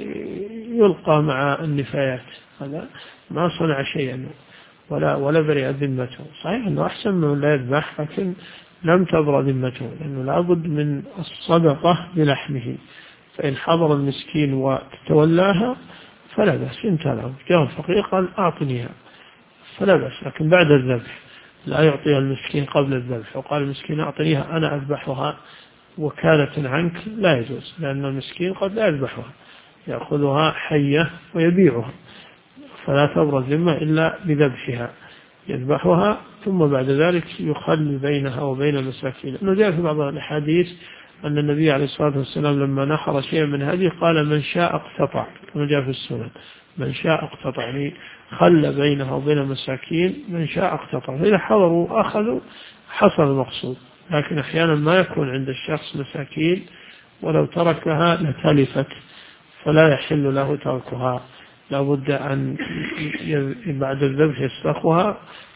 يلقى مع النفايات. هذا ما صنع شيئا ولا برئ ذمته. صحيح أنه أحسن من لا يذبح، لكن لم تبرأ ذمته، لأنه لابد من الصدقة بلحمه. فإن حضر المسكين وتولاها فلا بأس، انتهى له. جاء الفقير قال: أعطنيها، فلا بأس. لكن بعد الذبح لا يعطيها المسكين قبل الذبح، وقال المسكين: أعطنيها أنا أذبحها وكالة عنك، لا يجوز، لأن المسكين قد لا يذبحها، يأخذها حية ويبيعها، فلا تبرأ الذمة إلا بذبحها، يذبحها ثم بعد ذلك يخلي بينها وبين المساكين. أنه جاء في بعض الحديث أن النبي عليه الصلاة والسلام لما نحر شيئا من هذه قال: من شاء اقتطع، كما جاء في السنن، من شاء اقتطع، يعني خلى بينها وبين المساكين، من شاء اقتطع. فإذا حضروا أخذوا حصل المقصود. لكن أحيانا ما يكون عند الشخص مساكين، ولو تركها لتلفت، فلا يحل له تركها، لابد أن بعد الذبح يسلخها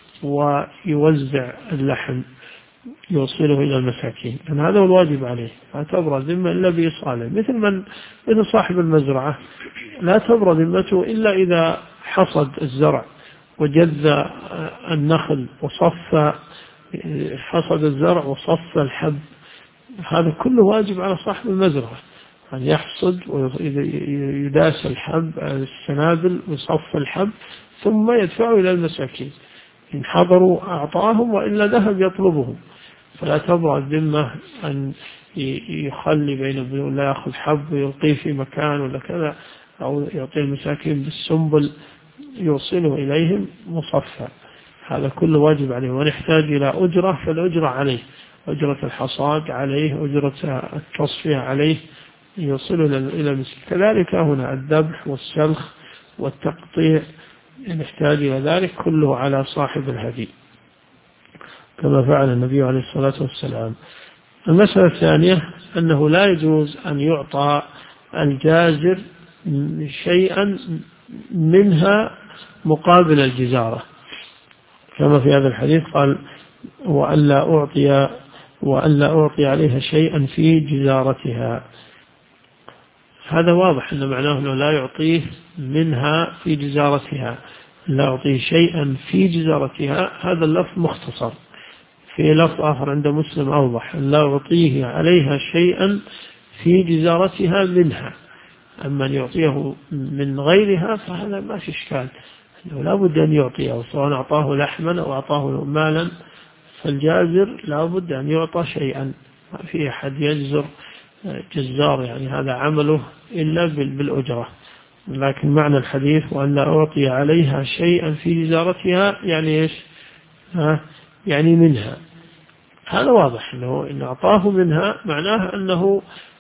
ويوزع اللحم يوصله إلى المساكين، لأن هذا هو الواجب عليه. لا تبرأ ذمة إلا بإيصاله، مثل صاحب المزرعة لا تبرأ ذمته إلا إذا حصد الزرع وجذ النخل وصف، حصد الزرع وصف الحب، هذا كله واجب على صاحب المزرعة، أن يحصد ويداس الحب السنابل ويصف الحب ثم يدفعه إلى المساكين. إن حضروا أعطاهم، وإلا ذهب يطلبهم. فلا تبرأ الذمة أن يخلي بين لا يأخذ حب ويلقيه في مكان ولا كذا، أو يعطي المساكين بالسنبل يوصله إليهم مصفى. هذا كله واجب عليه، ونحتاج إلى أجرة، فالأجرة عليه، أجرة الحصاد عليه، أجرة التصفية عليه، يوصله إلى المسكين. كذلك هنا الذبح والسلخ والتقطيع نحتاج إلى ذلك كله على صاحب الهدي، كما فعل النبي عليه الصلاة والسلام. المسألة الثانية أنه لا يجوز أن يعطى الجازر شيئا منها مقابل الجزارة، كما في هذا الحديث قال: وألا أعطي عليها شيئا في جزارتها. هذا واضح أن معناه أنه لا يعطيه منها في جزارتها، لا يعطيه شيئا في جزارتها. هذا اللفظ مختصر. في لفظ آخر عند مسلم أوضح: لا يعطيه عليها شيئا في جزارتها منها. أما أن يعطيه من غيرها فهذا ما في إشكال، أنه لا بد أن يعطيه، سواء أعطاه لحما أو أعطاه مالا، فالجازر لا بد أن يعطى شيئا، ما في أحد يجزر جزار يعني هذا عمله إلا بالأجرة. لكن معنى الحديث وأن لا أعطي عليها شيئا في جزارتها يعني إيش؟ يعني منها، هذا واضح أنه إن أعطاه منها معناه أنه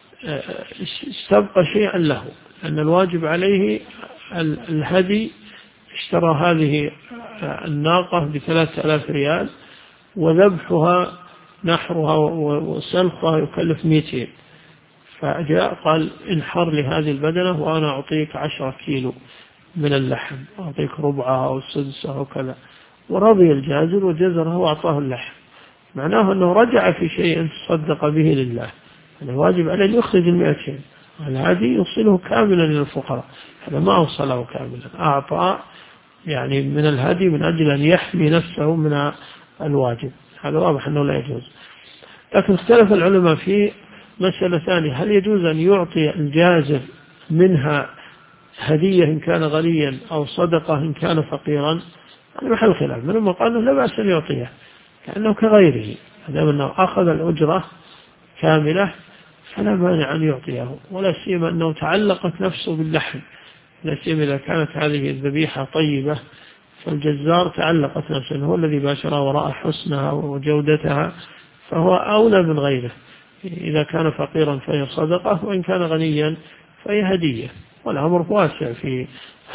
استبقى شيئا له، أن الواجب عليه الهدي. اشترى هذه الناقة ب3000 ريال، وذبحها نحرها وسلخها يكلف 200، فجاء قال انحر لهذه البدنة وأنا أعطيك 10 كيلو من اللحم، أعطيك ربعها أو سدسها وكذا، ورضي الجازر وجزره وأعطاه اللحم، معناه أنه رجع في شيء تصدق به لله. الواجب عليه أن يخرج 200، الهدي يوصله كاملا للفقراء، هذا ما أوصله كاملا، أعطى يعني من الهدي من أجل أن يحمي نفسه من الواجب، هذا واضح أنه لا يجوز. لكن اختلف العلماء في مسألة ثانية، هل يجوز أن يعطي الجازر منها هدية إن كان غنيا أو صدقة إن كان فقيرا؟ هذا محل خلاف، منهم قالوا لا بأس أن يعطيه كأنه كغيره، هذا أنه أخذ الأجرة كاملة فلا مانع أن يعطيه، ولا سيما أنه تعلقت نفسه باللحم، لا سيما إذا كانت هذه الذبيحة طيبة، فالجزار تعلقت نفسه، هو الذي باشر وراء حسنها وجودتها، فهو أولى من غيره. إذا كان فقيرا فهي صدقة، وإن كان غنيا فهي هدية، والأمر واسع في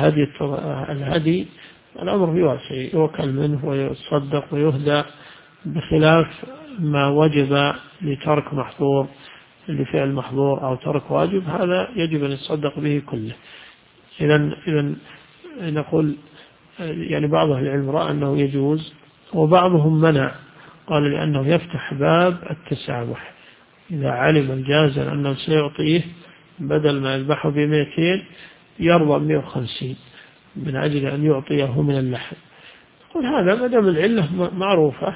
الهدي، الأمر في واسع، يوكل منه ويصدق ويهدى، بخلاف ما وجب لترك محظور، لفعل محظور أو ترك واجب، هذا يجب أن يصدق به كله. إذن نقول يعني بعض أهل العلم رأى أنه يجوز، وبعضهم منع، قال لأنه يفتح باب التسامح، إذا علم الجازر أنه سيعطيه بدل ما يذبحه ب200 يرضى 150 من أجل أن يعطيه من اللحم. قل هذا ما دام العلة معروفة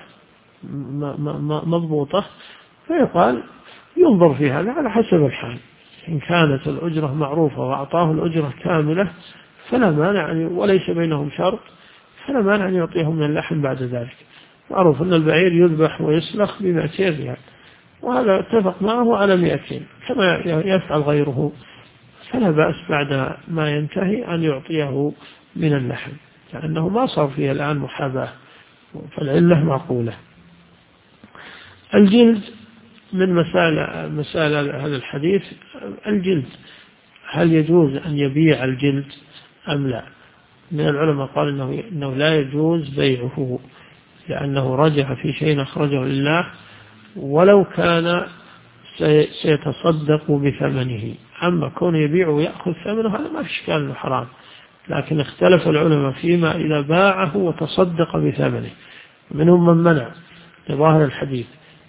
مضبوطة، فيقال ينظر في هذا على حسب الحال، إن كانت الأجرة معروفة وأعطاه الأجرة كاملة فلا مانع، وليس بينهم شرط، فلا مانع أن يعطيهم من اللحم بعد ذلك. معروف أن البعير يذبح ويسلخ ب200 ريال، وهذا اتفق معه على 200 كما يفعل غيره، فلا بأس بعد ما ينتهي أن يعطيه من اللحم، لأنه ما صار فيه الآن محاباة، فالعلة معقولة. الجلد من مسائل هذا الحديث، الجلد هل يجوز أن يبيع الجلد أم لا؟ من العلماء قال إنه لا يجوز بيعه، لأنه رجع في شيء أخرجه لله، ولو كان سيتصدق بثمنه، أما كون يبيعه ويأخذ ثمنه هذا ما في إشكال أنه حرام، لكن اختلف العلماء فيما إذا باعه وتصدق بثمنه، منهم من منع لظاهر الحديث،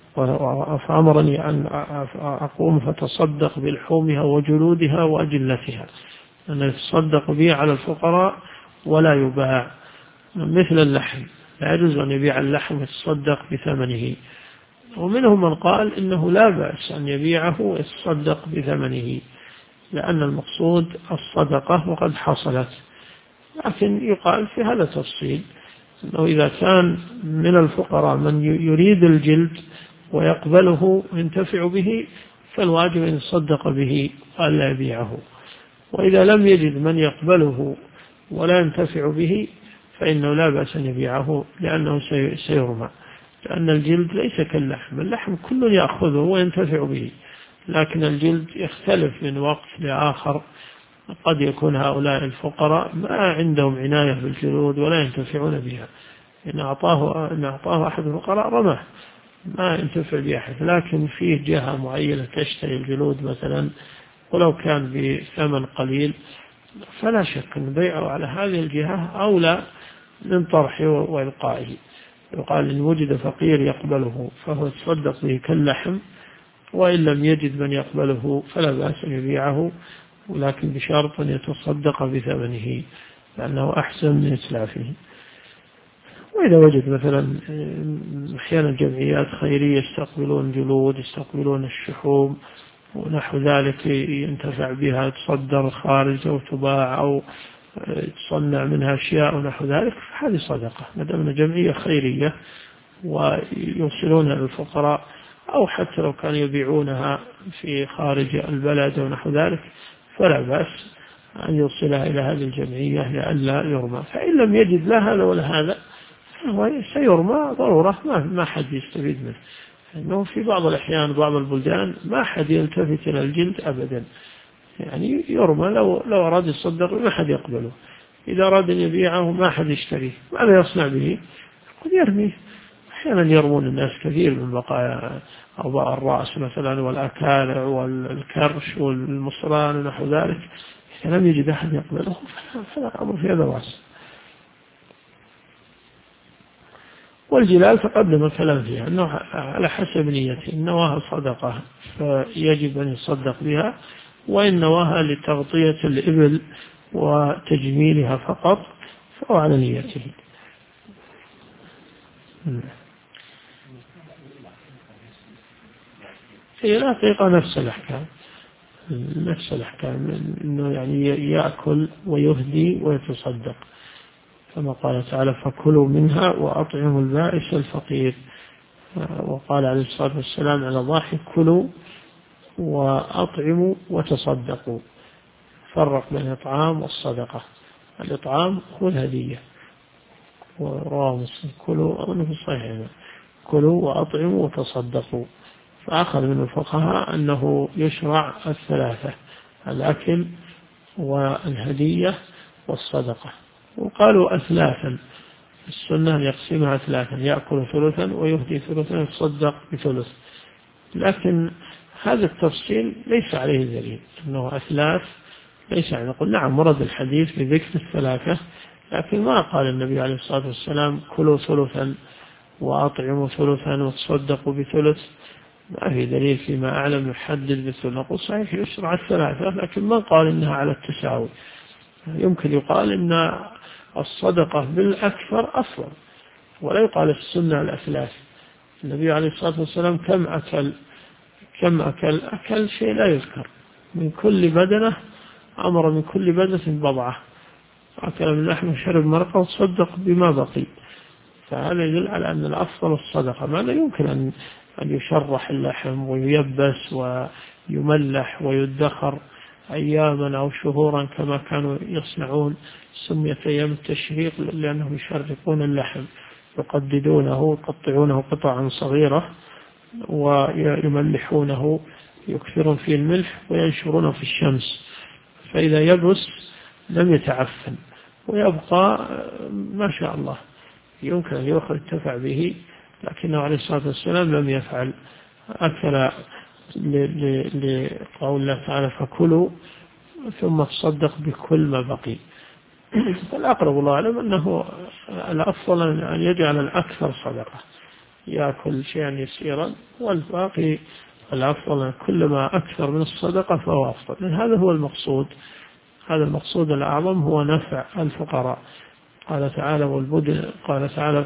فأمرني أن أقوم فتصدق بلحومها وجلودها وأجلتها، أن يتصدق به على الفقراء ولا يباع، مثل اللحم لا يجوز أن يبيع اللحم ويتصدق بثمنه. ومنهم من قال إنه لا بأس أن يبيعه ويتصدق بثمنه، لأن المقصود الصدقة وقد حصلت، لكن يقال في هذا تفصيل، أنه إذا كان من الفقراء من يريد الجلد ويقبله وينتفع به فالواجب أن يصدق به وأن لا يبيعه، وإذا لم يجد من يقبله ولا ينتفع به فإنه لا بأس أن يبيعه، لأنه سيرمى، لأن الجلد ليس كاللحم، اللحم كل يأخذه وينتفع به، لكن الجلد يختلف من وقت لآخر، قد يكون هؤلاء الفقراء ما عندهم عناية بالجلود ولا ينتفعون بها، إن أعطاه أحد الفقراء رماه ما ينتفع بأحد، لكن فيه جهة معينة تشتري الجلود مثلا ولو كان بثمن قليل، فلا شك أن بيعه على هذه الجهة أولى من طرحه وإلقائه. يقال إن وجد فقير يقبله فهو يتصدق به كاللحم، وإن لم يجد من يقبله فلا بأس أن يبيعه، ولكن بشرط أن يتصدق بثمنه لأنه أحسن من إتلافه. وإذا وجد مثلا أحيانا جمعيات خيرية يستقبلون جلود، يستقبلون الشحوم، ونحو ذلك ينتفع بها، تصدر خارج أو تباع أو تصنع منها أشياء ونحو ذلك، هذه صدقة ما دام أنها جمعية خيرية ويوصلونها للفقراء، أو حتى لو كانوا يبيعونها في خارج البلد ونحو ذلك فلا بأس أن يوصلها إلى هذه الجمعية لئلا يرمى. فإن لم يجد لا هذا ولا هذا فهو سيرمى ضرورة، ما حد يستفيد منه. إنه في بعض الأحيان بعض البلدان ما حد يلتفت إلى الجلد أبدا، يعني يرمى، لو أراد يصدق ما حد يقبله، إذا أراد أن يبيعه ما حد يشتريه، ماذا يصنع به؟ قد يرميه. أحيانا يرمون الناس كثير من بقايا أعضاء الرأس مثلا والأكالع والكرش والمصران ونحو ذلك، إذا لم يجد أحد يقبله فلا أمر في هذا واسع. والجلال تقدم الكلام فيها أنه على حسب نيته، إن نواها صدقة فيجب أن يصدق بها، وإن نواها لتغطية الإبل وتجميلها فقط فهو على نيته. هي لا طريقة نفس الأحكام إنه يعني يأكل ويهدي ويتصدق، كما قال تعالى فكلوا منها وأطعموا البائس الفقير. وقال عليه الصلاة والسلام على ضاحك كلوا وأطعموا وتصدقوا، فرق بين الإطعام والصدقة. الإطعام هو الهدية، ورواه مسلم كلوا أو في الصحيح كلوا وأطعموا وتصدقوا. فأخذ من الفقهاء أنه يشرع الثلاثة، الأكل والهدية والصدقة، وقالوا أثلاثا، السنة يقسمها ثلاثا، يأكل ثلثا ويهدي ثلثا ويتصدق بثلث. لكن هذا التفصيل ليس عليه دليل أنه أثلاث، ليس يعني نقول نعم ورد الحديث بذكر الثلاثة، لكن ما قال النبي عليه الصلاة والسلام كلوا ثلثا وأطعموا ثلثا وتصدقوا بثلث، ما في دليل فيما أعلم يحدد بثلث. نقول صحيح يشرع الثلاثة، لكن ما قال إنها على التساوي. يمكن يقال إن الصدقة بالأكثر أفضل، ولا يقال السنة الأثلاث. النبي عليه الصلاة والسلام كم أكل شيء لا يذكر، من كل بدنة أمر من كل بدنة بضعة، أكل من لحم وشرب مرقة وتصدق بما بقي. فهذا يدل على أن الأفضل الصدقة. ما لا يمكن أن يشرح اللحم وييبس ويملح ويدخر أياما أو شهورا كما كانوا يصنعون، سميت أيام التشريق لأنهم يشرقون اللحم، يقددونه ويقطعونه قطعا صغيرة ويملحونه، يكثرون فيه الملح وينشرونه في الشمس، فإذا يبس لم يتعفن ويبقى ما شاء الله يمكن أن يؤخذ التفع به. لكنه عليه الصلاة والسلام لم يفعل، أكل لقول الله تعالى فكلوا ثم تصدق بكل ما بقي. فالأقرب الله أعلم أنه الأفضل أن يجعل الأكثر صدقة، يأكل شيئا يسيرا والباقي الأفضل كلما أكثر من الصدقة فهو أفضل. هذا هو المقصود، هذا المقصود الأعظم هو نفع الفقراء. قال تعالى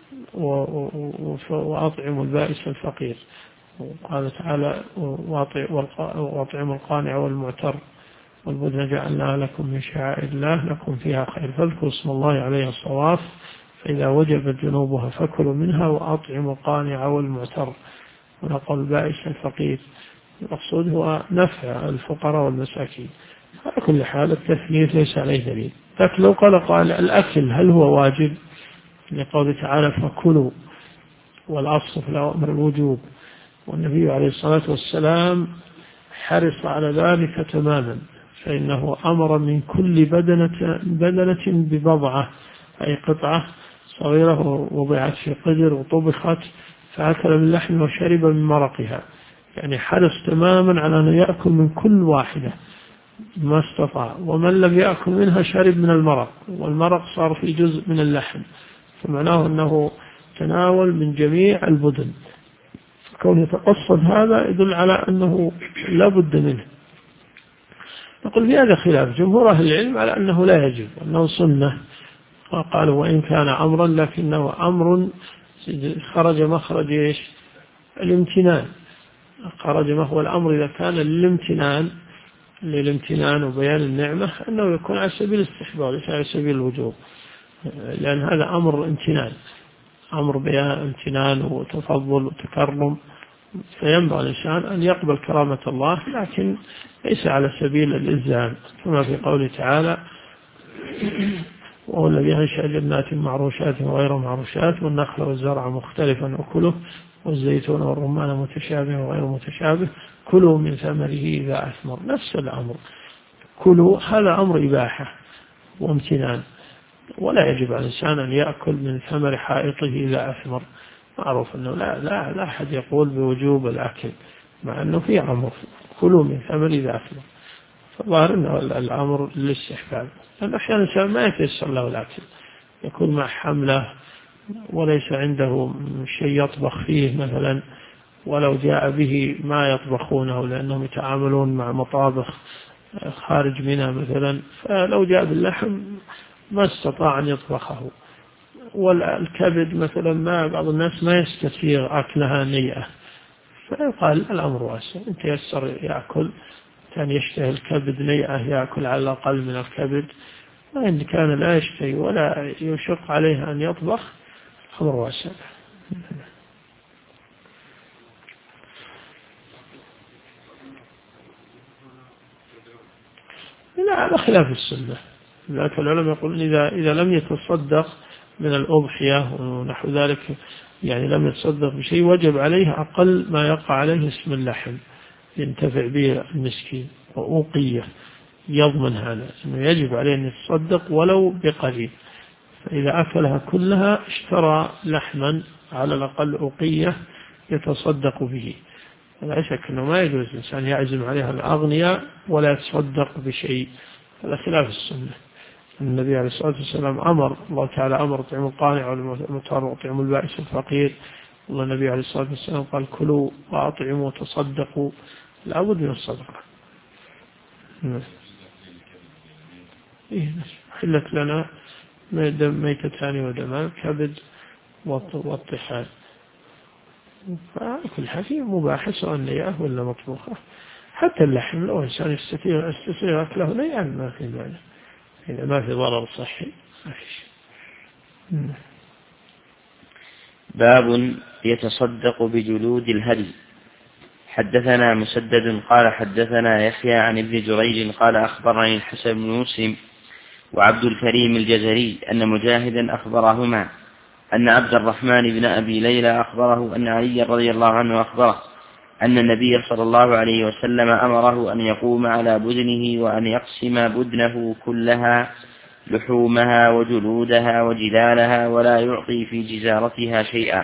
وأطعموا البائس الفقير، وقال تعالى وأطعموا القانع والمعتر والبدن جعلناها لكم من شعائر الله لكم فيها خير فاذكروا اسم الله عليها الصواف فإذا وجبت جنوبها فكلوا منها وأطعموا القانع والمعتر ونقل البائس الفقير. المقصود هو نفع الفقراء والمساكين. على كل حال التثليث ليس عليه دليل. لكن لو قال الأكل هل هو واجب؟ لقول تعالى فكلوا، والأصل في الأمر الوجوب، والنبي عليه الصلاة والسلام حرص على ذلك تماما، فإنه أمر من كل بدنة ببضعة، أي قطعة صغيرة وضعت في قدر وطبخت فأكل من لحم وشرب من مرقها، يعني حرص تماما على أن يأكل من كل واحدة ما استطاع، ومن لم يأكل منها شرب من المرق، والمرق صار في جزء من اللحم، فمعناه أنه تناول من جميع البدن. كون يتقصد هذا يدل على أنه لا بد منه. نقول في هذا خلاف جمهور أهل العلم على أنه لا يجب، أنه سنة، وقالوا وإن كان أمرا لكنه أمر خرج مخرج الامتنان، خرج ما هو الأمر إذا كان للامتنان وبيان النعمة أنه يكون على سبيل الاستحباب ليس على سبيل الوجوب، لأن هذا أمر امتنان، أمر بيان امتنان وتفضل وتكرم، فينبغي الإنسان أن يقبل كرامة الله لكن ليس على سبيل الإلزام، كما في قوله تعالى: وهو الذي أنشأ جنات معروشات وغير معروشات والنخل والزرع مختلفا أكله والزيتون والرمان متشابه وغير متشابه كلوا من ثمره إذا أثمر. نفس الأمر، كلوا، هذا أمر إباحة وامتنان، ولا يجب على الإنسان أن يأكل من ثمر حائطه إذا أثمر. معروف أنه لا أحد يقول بوجوب الأكل، مع أنه في أمر كلوا من ثمر إذا أثمر، فظاهر أنه الأمر للاستحباب، لأن أحيانا الإنسان ما يتيسر له الأكل، يكون مع حمله وليس عنده شيء يطبخ فيه مثلا، ولو جاء به ما يطبخونه لأنهم يتعاملون مع مطابخ خارج منها مثلا، فلو جاء باللحم ما استطاع أن يطبخه. والكبد مثلا ما بعض الناس ما يستسيغ أكلها نيئة، فيقال الأمر واسع، إن تيسر يأكل، كان يشتهي الكبد نيئة يأكل على الأقل من الكبد، وإن كان لا يشتهي ولا يشق عليه أن يطبخ أمر واسع. لا، على خلاف السنة، لكن العلماء يقولون إذا لم يتصدق من الأضحية ونحو ذلك، يعني لم يتصدق بشيء، وجب عليه أقل ما يقع عليه اسم اللحم ينتفع به المسكين، وأوقية يضمن هذا أنه يجب عليه أن يتصدق ولو بقليل، فإذا أكلها كلها اشترى لحما على الأقل أوقية يتصدق به. لا شك أنه ما يجوز الإنسان يعزم عليها الأغنياء ولا يتصدق بشيء، هذا خلاف السنة. النبي عليه الصلاة والسلام الله تعالى أمر: اطعموا القانع والمضطر واطعموا البائس الفقير. والله النبي عليه الصلاة والسلام قال: كلوا وأطعموا وتصدقوا، لابد من الصدقة. حلت لنا ميتتان ودمان، كبد والطحال، فكل حاجة مباح سواء نيئة ولا مطبوخة. حتى اللحم لو إنسان يستطيع أكله نيئا ما في معنى، إذا ما في ضرر صحي ما في شيء. باب يتصدق بجلود الهدي. حدثنا مسدد قال حدثنا يحيى عن ابن جريج قال أخبرني الحسن بن مسلم وعبد الكريم الجزري أن مجاهدا أخبرهما أن عبد الرحمن بن أبي ليلى أخبره أن علي رضي الله عنه أخبره أن النبي صلى الله عليه وسلم أمره أن يقوم على بدنه وأن يقسم بدنه كلها لحومها وجلودها وجلالها ولا يعطي في جزارتها شيئا.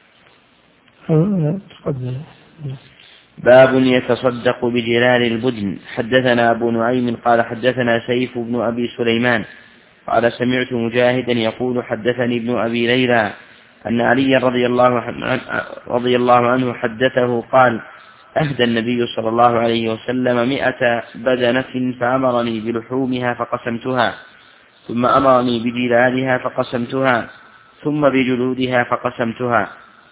باب يتصدق بجلال البدن. حدثنا أبو نعيم قال حدثنا سيف بن أبي سليمان قال سمعت مجاهدا يقول حدثني ابن أبي ليلى أن علي رضي الله عنه حدثه قال أهدى النبي صلى الله عليه وسلم 100 بدنة فأمرني بلحومها فقسمتها، ثم أمرني بجلالها فقسمتها، ثم بجلودها فقسمتها.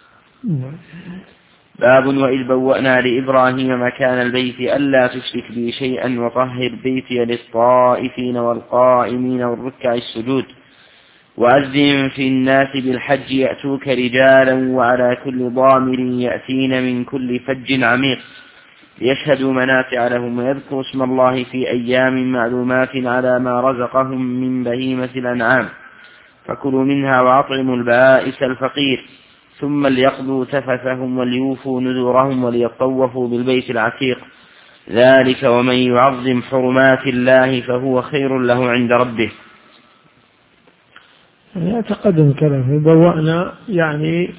باب وإذ بوأنا لإبراهيم مكان البيت ألا تشرك بي شيئا وطهر بيتي للطائفين والقائمين والركع السجود، وأذن في الناس بالحج يأتوك رجالا وعلى كل ضامر يأتين من كل فج عميق ليشهدوا منافع لهم ويذكروا اسم الله في أيام معلومات على ما رزقهم من بهيمة الأنعام، فكلوا منها وأطعموا البائس الفقير، ثم ليقضوا تفثهم وليوفوا نذورهم وليطوفوا بالبيت العتيق، ذلك ومن يعظم حرمات الله فهو خير له عند ربه. يتقدم كلام بوأنا، يعني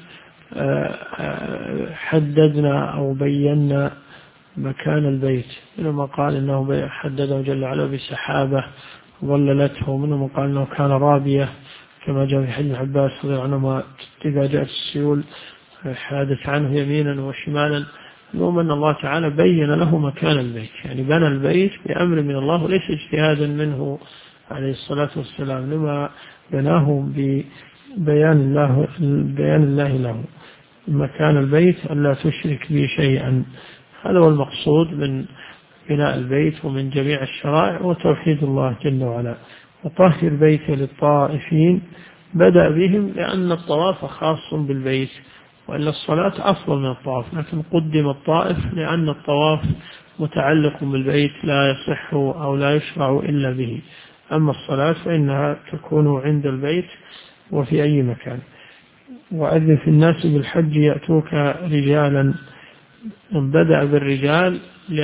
حددنا أو بينا مكان البيت، منهم قال إنه حدده جل وعلا بسحابة ظللته، منهم قال إنه كان رابية كما جاء في حديث عباس رضي الله عنهما إذا جاءت السيول حادث عنه يمينا وشمالا. المهم أن الله تعالى بين له مكان البيت، يعني بنى البيت بأمر من الله وليس اجتهادا منه عليه الصلاة والسلام، لما بناه ببيان الله له. مكان البيت ألا تشرك بي شيئا. هذا هو المقصود من بناء البيت ومن جميع الشرائع، وتوحيد الله جل وعلا. وطهر بيتي للطائفين بدأ بهم لأن الطواف خاص بالبيت، وإلا الصلاة أفضل من الطواف، لكن قدم الطائف لأن الطواف متعلق بالبيت لا يصح أو لا يشرع إلا به. أما الصلاة فإنها تكون عند البيت وفي أي مكان. وأذن في الناس بالحج يأتوك رجالا، بدأ بالرجال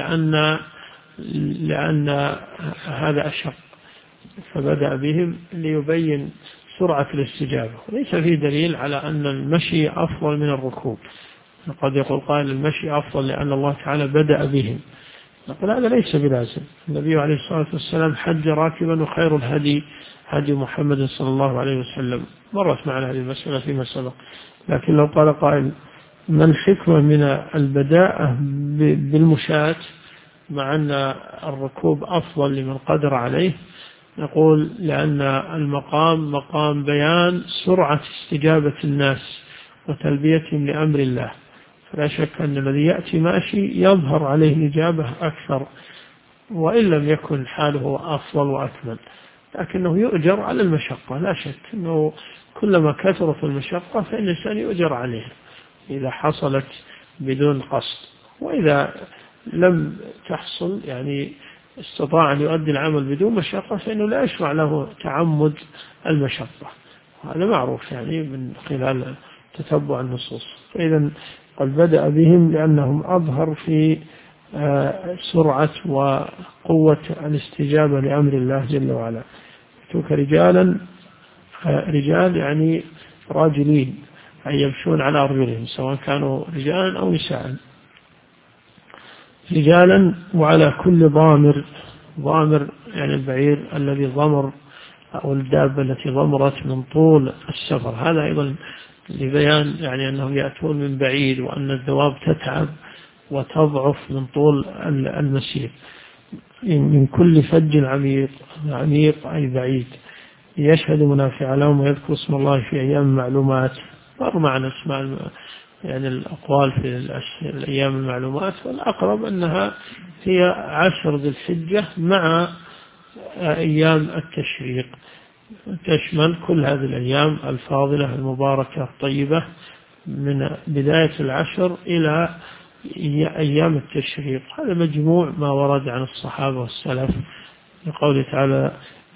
لأن هذا أشق، فبدأ بهم ليبين سرعة الاستجابة. ليس في دليل على أن المشي أفضل من الركوب. قد يقول قائل المشي أفضل لأن الله تعالى بدأ بهم، نقول هذا ليس بلازم. النبي عليه الصلاة والسلام حج راكبا، وخير الهدي هدي محمد صلى الله عليه وسلم. مرت معنا هذه المسألة فيما سبق. لكن لو قال قائل ما الحكمة من البداءة بالمشاة مع أن الركوب أفضل لمن قدر عليه، نقول لأن المقام مقام بيان سرعة استجابة الناس وتلبيتهم لأمر الله، فلا شك أن الذي يأتي ماشي يظهر عليه الإجابة أكثر، وإن لم يكن حاله أفضل وأكمل، لكنه يؤجر على المشقة. لا شك أنه كلما كثرت المشقة فإن الإنسان يؤجر عليها إذا حصلت بدون قصد، وإذا لم تحصل يعني استطاع أن يؤدي العمل بدون مشقة فإنه لا يشرع له تعمد المشقة. هذا معروف يعني من خلال تتبع النصوص. فإذا قد بدأ بهم لأنهم أظهر في سرعة وقوة الاستجابة لأمر الله جل وعلا. يأتوك رجالا، رجال يعني راجلين، أي يمشون على أرجلهم سواء كانوا رجالا أو نساء، رجالا وعلى كل ضامر. ضامر يعني البعير الذي ضمر أو الدابة التي ضمرت من طول السفر. هذا أيضا لبيان يعني أنهم يأتون من بعيد، وأن الدواب تتعب وتضعف من طول المسير. من كل فج عميق، عميق أي بعيد، يشهد منافع لهم ويذكر اسم الله في أيام معلومات. مر معنا اسماء يعني الأقوال في الأيام المعلومات، والأقرب أنها هي 10 ذي الحجة مع أيام التشريق، تشمل كل هذه الأيام الفاضلة المباركة الطيبة من بداية 10 إلى أيام التشريق. هذا مجموع ما ورد عن الصحابة والسلف لقوله تعالى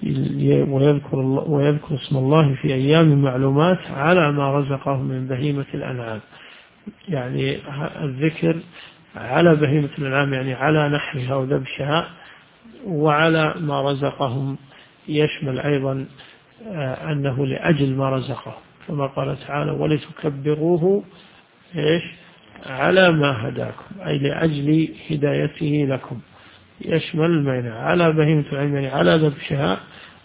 ويذكر اسم الله في أيام معلومات على ما رزقهم من بهيمة الأنعام. يعني الذكر على بهيمة الأنعام يعني على نحرها وذبحها، وعلى ما رزقهم يشمل أيضا أنه لأجل ما رزقهم، كما قال تعالى ولتكبروه على ما هداكم، أي لأجل هدايته لكم. يشمل المعنى على بهيمة الأنعام يعني على ذبحها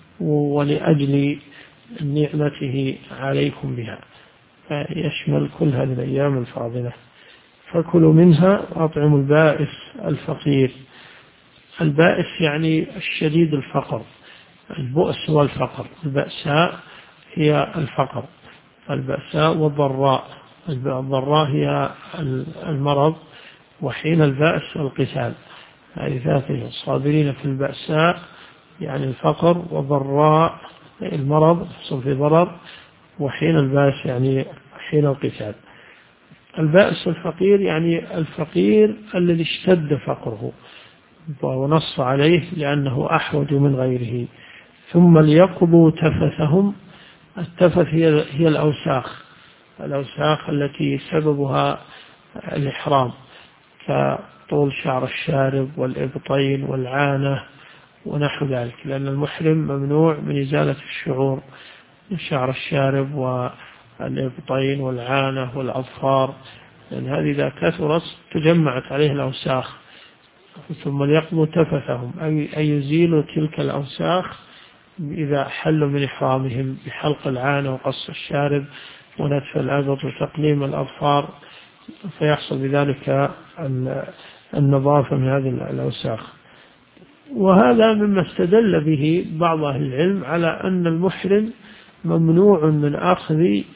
ولأجل نعمته عليكم بها، يشمل كل هذه الأيام الفاضلة. فكلوا منها وأطعموا البائس الفقير. البائس يعني الشديد الفقر، البؤس والفقر. البأساء هي الفقر، البأساء والضراء. الضراء هي المرض، وحين البأس القتال. هذه ذاته الصابرين في البأساء يعني الفقر، والضراء المرض يحصل في ضرر، وحين البأس يعني حين القتال. البأس الفقير يعني الفقير الذي اشتد فقره ونص عليه لأنه أحوج من غيره. ثم ليقضوا تفثهم. التفث هي الأوساخ، الأوساخ التي سببها الإحرام، كطول شعر الشارب والإبطين والعانة ونحو ذلك، لأن المحرم ممنوع من إزالة الشعور من شعر الشارب والإبطين والعانة والأظفار، لأن هذه إذا كثرت تجمعت عليه الأوساخ. ثم ليقضوا تفثهم أي يزيلوا تلك الأوساخ إذا حلوا من إحرامهم بحلق العانة وقص الشارب ونتف الأبط وتقليم الأظفار، فيحصل بذلك النظافة من هذه الأوساخ. وهذا مما استدل به بعض أهل العلم على أن المحرم ممنوع من أخذ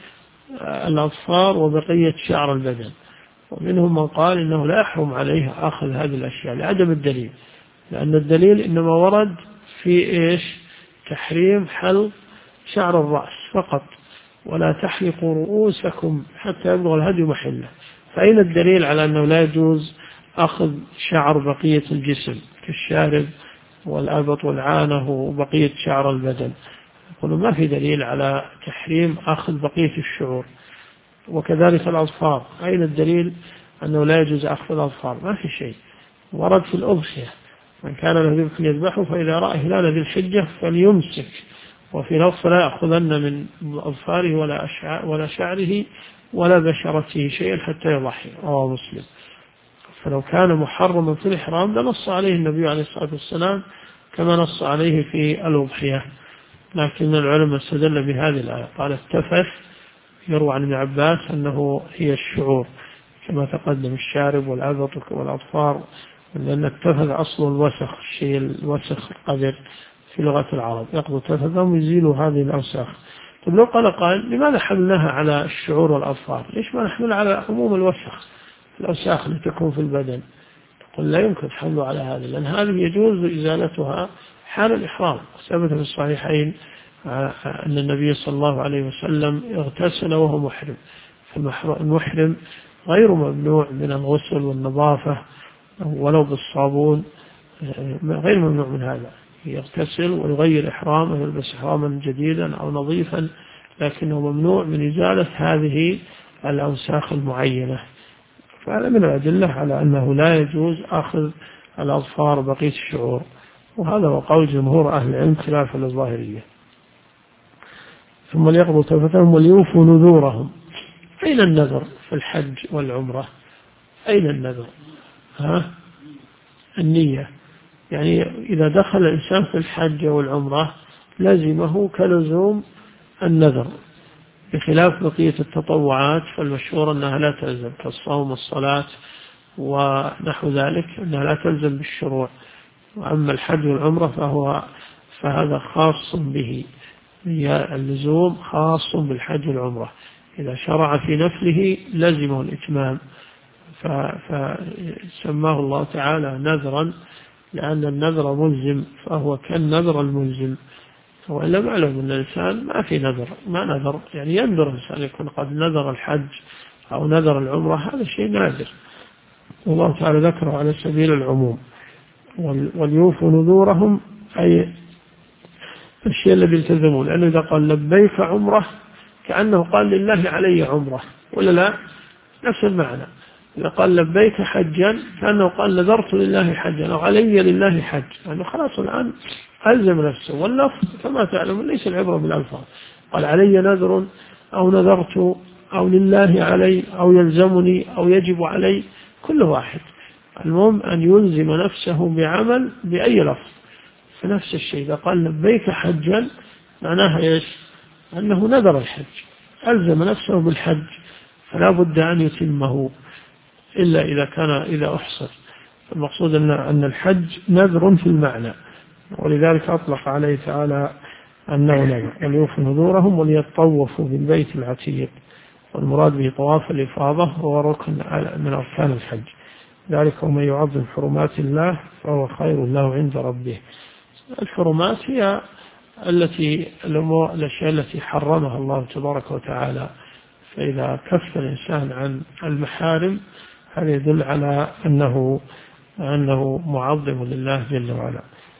الأظفار وبقية شعر البدن. ومنهم من قال إنه لا يحرم عليه أخذ هذه الأشياء لعدم الدليل، لأن الدليل إنما ورد في إيش؟ تحريم حلق شعر الرأس فقط، ولا تحلقوا رؤوسكم حتى يبلغ الهدي محله. فأين الدليل على أنه لا يجوز أخذ شعر بقية الجسم كالشارب والأبط والعانة وبقية شعر البدن؟ يقولون ما في دليل على تحريم أخذ بقية الشعور. وكذلك الأظفار، أين الدليل أنه لا يجوز أخذ الأظفار؟ ما في شيء. ورد في الأضحية من كان له ذبح يذبحه فإذا رأى هلال ذي الحجة فليمسك، وفي لفظ لا يأخذن من أظفاره ولا شعره ولا بشرته شيئا حتى يضحي، رواه مسلم. فلو كان محرما في الإحرام لنص عليه النبي عليه الصلاة والسلام كما نص عليه في الأضحية، لكن العلماء استدل بهذه الآية. قال التفث يروى عن ابن عباس أنه هي الشعور كما تقدم، الشارب والعبط والأظفار، لأن التفث أصل الوسخ، الشيء الوسخ القذر في لغة العرب، يأخذ تفثهم يزيلوا هذه الأوساخ. طيب لو قال لماذا حملناها على الشعور والأظفار؟ ليش ما نحمل على عموم الوسخ، الأوساخ اللي تكون في البدن؟ قل لا يمكن حمله على هذه، لأن هذه يجوز إزالتها حال الإحرام. ثبت في الصحيحين أن النبي صلى الله عليه وسلم اغتسل وهو محرم، فالمحرم غير ممنوع من الغسل والنظافة ولو بالصابون، غير ممنوع من هذا، يغتسل ويغير إحرامه ويلبس إحراما جديدا أو نظيفا، لكنه ممنوع من إزالة هذه الأوساخ المعينة. فهذا من الأدلة على أنه لا يجوز أخذ الأظفار بقية الشعور، وهذا هو قول جمهور أهل العلم خلافا للظاهرية. ثم ليقضوا تفتهم وليوفوا نذورهم. أين النذر في الحج والعمرة؟ أين النذر؟ النية. يعني إذا دخل الإنسان في الحج والعمرة لزمه كلزوم النذر، بخلاف بقية التطوعات فالمشهور أنها لا تلزم، كالصوم والصلاة ونحو ذلك أنها لا تلزم بالشروع. وأما الحج والعمرة فهذا خاص به، اللزوم خاص بالحج والعمرة، إذا شرع في نفله لزمه الإتمام، فسماه الله تعالى نذرا، لأن النذر ملزم، فهو كالنذر الملزم. وإلا معلوم أن الإنسان ما في نذر، ما نذر، يعني ينذر الإنسان يكون قد نذر الحج أو نذر العمرة، هذا شيء نادر، والله تعالى ذكره على سبيل العموم. وليوفوا نذورهم أي الشيء الذي يلتزمون، لأنه إذا قال لبيك عمرة كأنه قال لله علي عمرة، ولا لا؟ نفس المعنى. إذا قال لبيك حجا كأنه قال نذرت لله حجا أو علي لله حج، يعني خلاص الآن ألزم نفسه. واللفظ كما تعلم ليس العبرة بالألفاظ، قال علي نذر أو نذرت أو لله علي أو يلزمني أو يجب علي، كل واحد، المهم أن يلزم نفسه بعمل بأي لفظ. فنفس الشيء إذا قال لبيك حجا معناها إيش؟ أنه نذر الحج، ألزم نفسه بالحج، فلا بد أن يتمه إلا إذا أحصر. المقصود أن الحج نذر في المعنى، ولذلك أطلق عليه تعالى أنه نذر. وليوفوا نذورهم وليطوفوا بالبيت العتيق، والمراد به طواف الإفاضة وهو ركن من أركان الحج، ذلك ومن يعظم حرمات الله فهو خير له عند ربه. الحرمات هي الأشياء التي حرمها الله تبارك وتعالى، فإذا كف الإنسان عن المحارم هذا يدل على أنه معظم لله جل وعلا.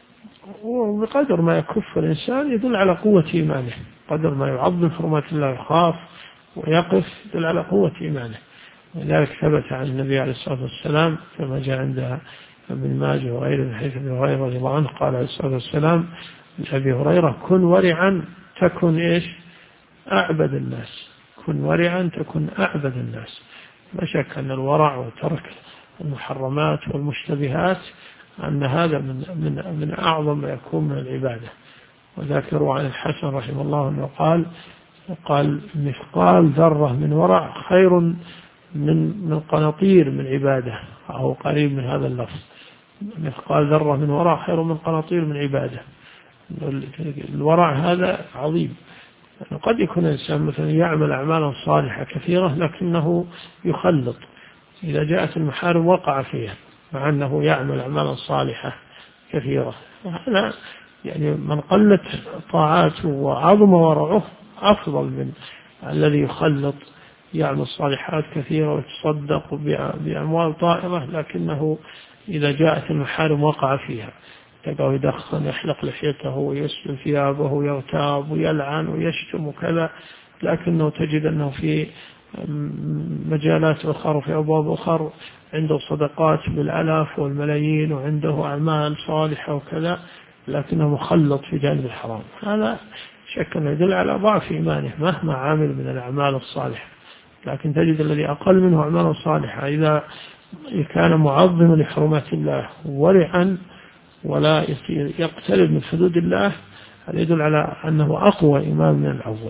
وبقدر ما يكف الإنسان يدل على قوة إيمانه، قدر ما يعظم حرمات الله يخاف ويقف يدل على قوة إيمانه. ولذلك ثبت عن النبي عليه الصلاة والسلام كما جاء عند ابن ماجه وغيره من حديث أبي هريرة رضي الله عنه، قال عليه الصلاة والسلام لأبي هريرة كن ورعا تكن إيش؟ أعبد الناس، كن ورعا تكن أعبد الناس. لا شك أن الورع وترك المحرمات والمشتبهات أن هذا من أعظم ما يكون من العبادة. وذكروا عن الحسن رحمه الله أنه قال مثقال ذرة من ورع خير من قناطير من عبادة، أو قريب من هذا اللفظ، مثقال ذرة من ورع خير من قناطير من عبادة. الورع هذا عظيم، قد يكون الإنسان مثلا يعمل أعمالا صالحة كثيرة لكنه يخلط، إذا جاءت المحارم وقع فيها مع أنه يعمل أعمالا صالحة كثيرة. هذا يعني من قلت طاعاته وعظم ورعه أفضل من الذي يخلط يعمل صالحات كثيرة ويتصدق بأموال طائرة لكنه إذا جاءت المحارم وقع فيها، تلقاه يدخن، يحلق لحيته ويسلم ثيابه ويغتاب ويلعن ويشتم وكذا، لكنه تجد أنه في مجالات أخرى وفي أبواب أخرى عنده صدقات بالآلاف والملايين وعنده أعمال صالحة وكذا، لكنه مخلط في جانب الحرام. هذا شك أنه يدل على ضعف إيمانه مهما عامل من الأعمال الصالحة. لكن تجد الذي أقل منه أعمال صالحة إذا كان معظما لحرمات الله ورعا ولا يقترب من حدود الله، هذا يدل على أنه أقوى إيمان من الأول.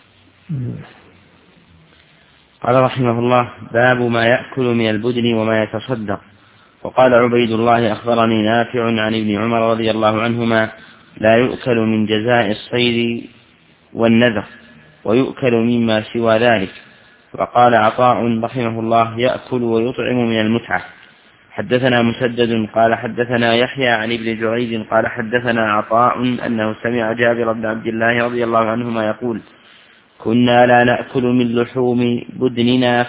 قال رحمه الله: باب ما يأكل من البدن وما يتصدق. وقال عبيد الله: أخبرني نافع عن ابن عمر رضي الله عنهما: لا يؤكل من جزاء الصيد والنذر، ويؤكل مما سوى ذلك. وقال عطاء رحمه الله: يأكل ويطعم من المتعة. حدثنا مسدد قال حدثنا يحيى عن ابن جريج قال حدثنا عطاء أنه سمع جابر بن عبد الله رضي الله عنهما يقول: كنا لا نأكل من لحوم بدننا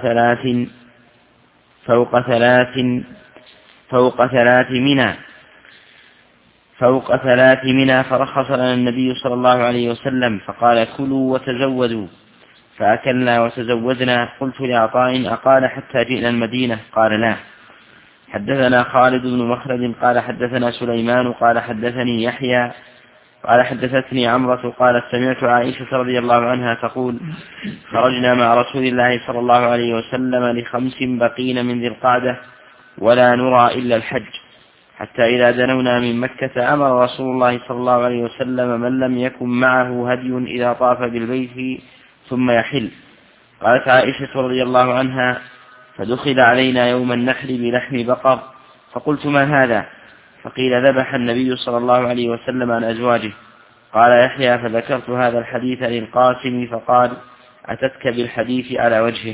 فوق ثلاث منا، فرخص لنا النبي صلى الله عليه وسلم فقال: كلوا وتزودوا، فأكلنا وتزودنا. قلت لعطاء: أقال حتى جئنا المدينة؟ قال: لا. حدثنا خالد بن مخلد قال حدثنا سليمان قال حدثني يحيى قال حدثتني عمرة قالت: سمعت عائشة رضي الله عنها تقول: خرجنا مع رسول الله صلى الله عليه وسلم ل5 بقين من ذي القعدة ولا نرى إلا الحج، حتى إذا دنونا من مكة أمر رسول الله صلى الله عليه وسلم من لم يكن معه هدي إذا طاف بالبيت ثم يحل. قالت عائشة رضي الله عنها: فدخل علينا يوم النحر بلحم بقر، فقلت: ما هذا؟ فقيل: ذبح النبي صلى الله عليه وسلم عن أزواجه. قال يحيى: فذكرت هذا الحديث للقاسم فقال: أتتك بالحديث على وجهه.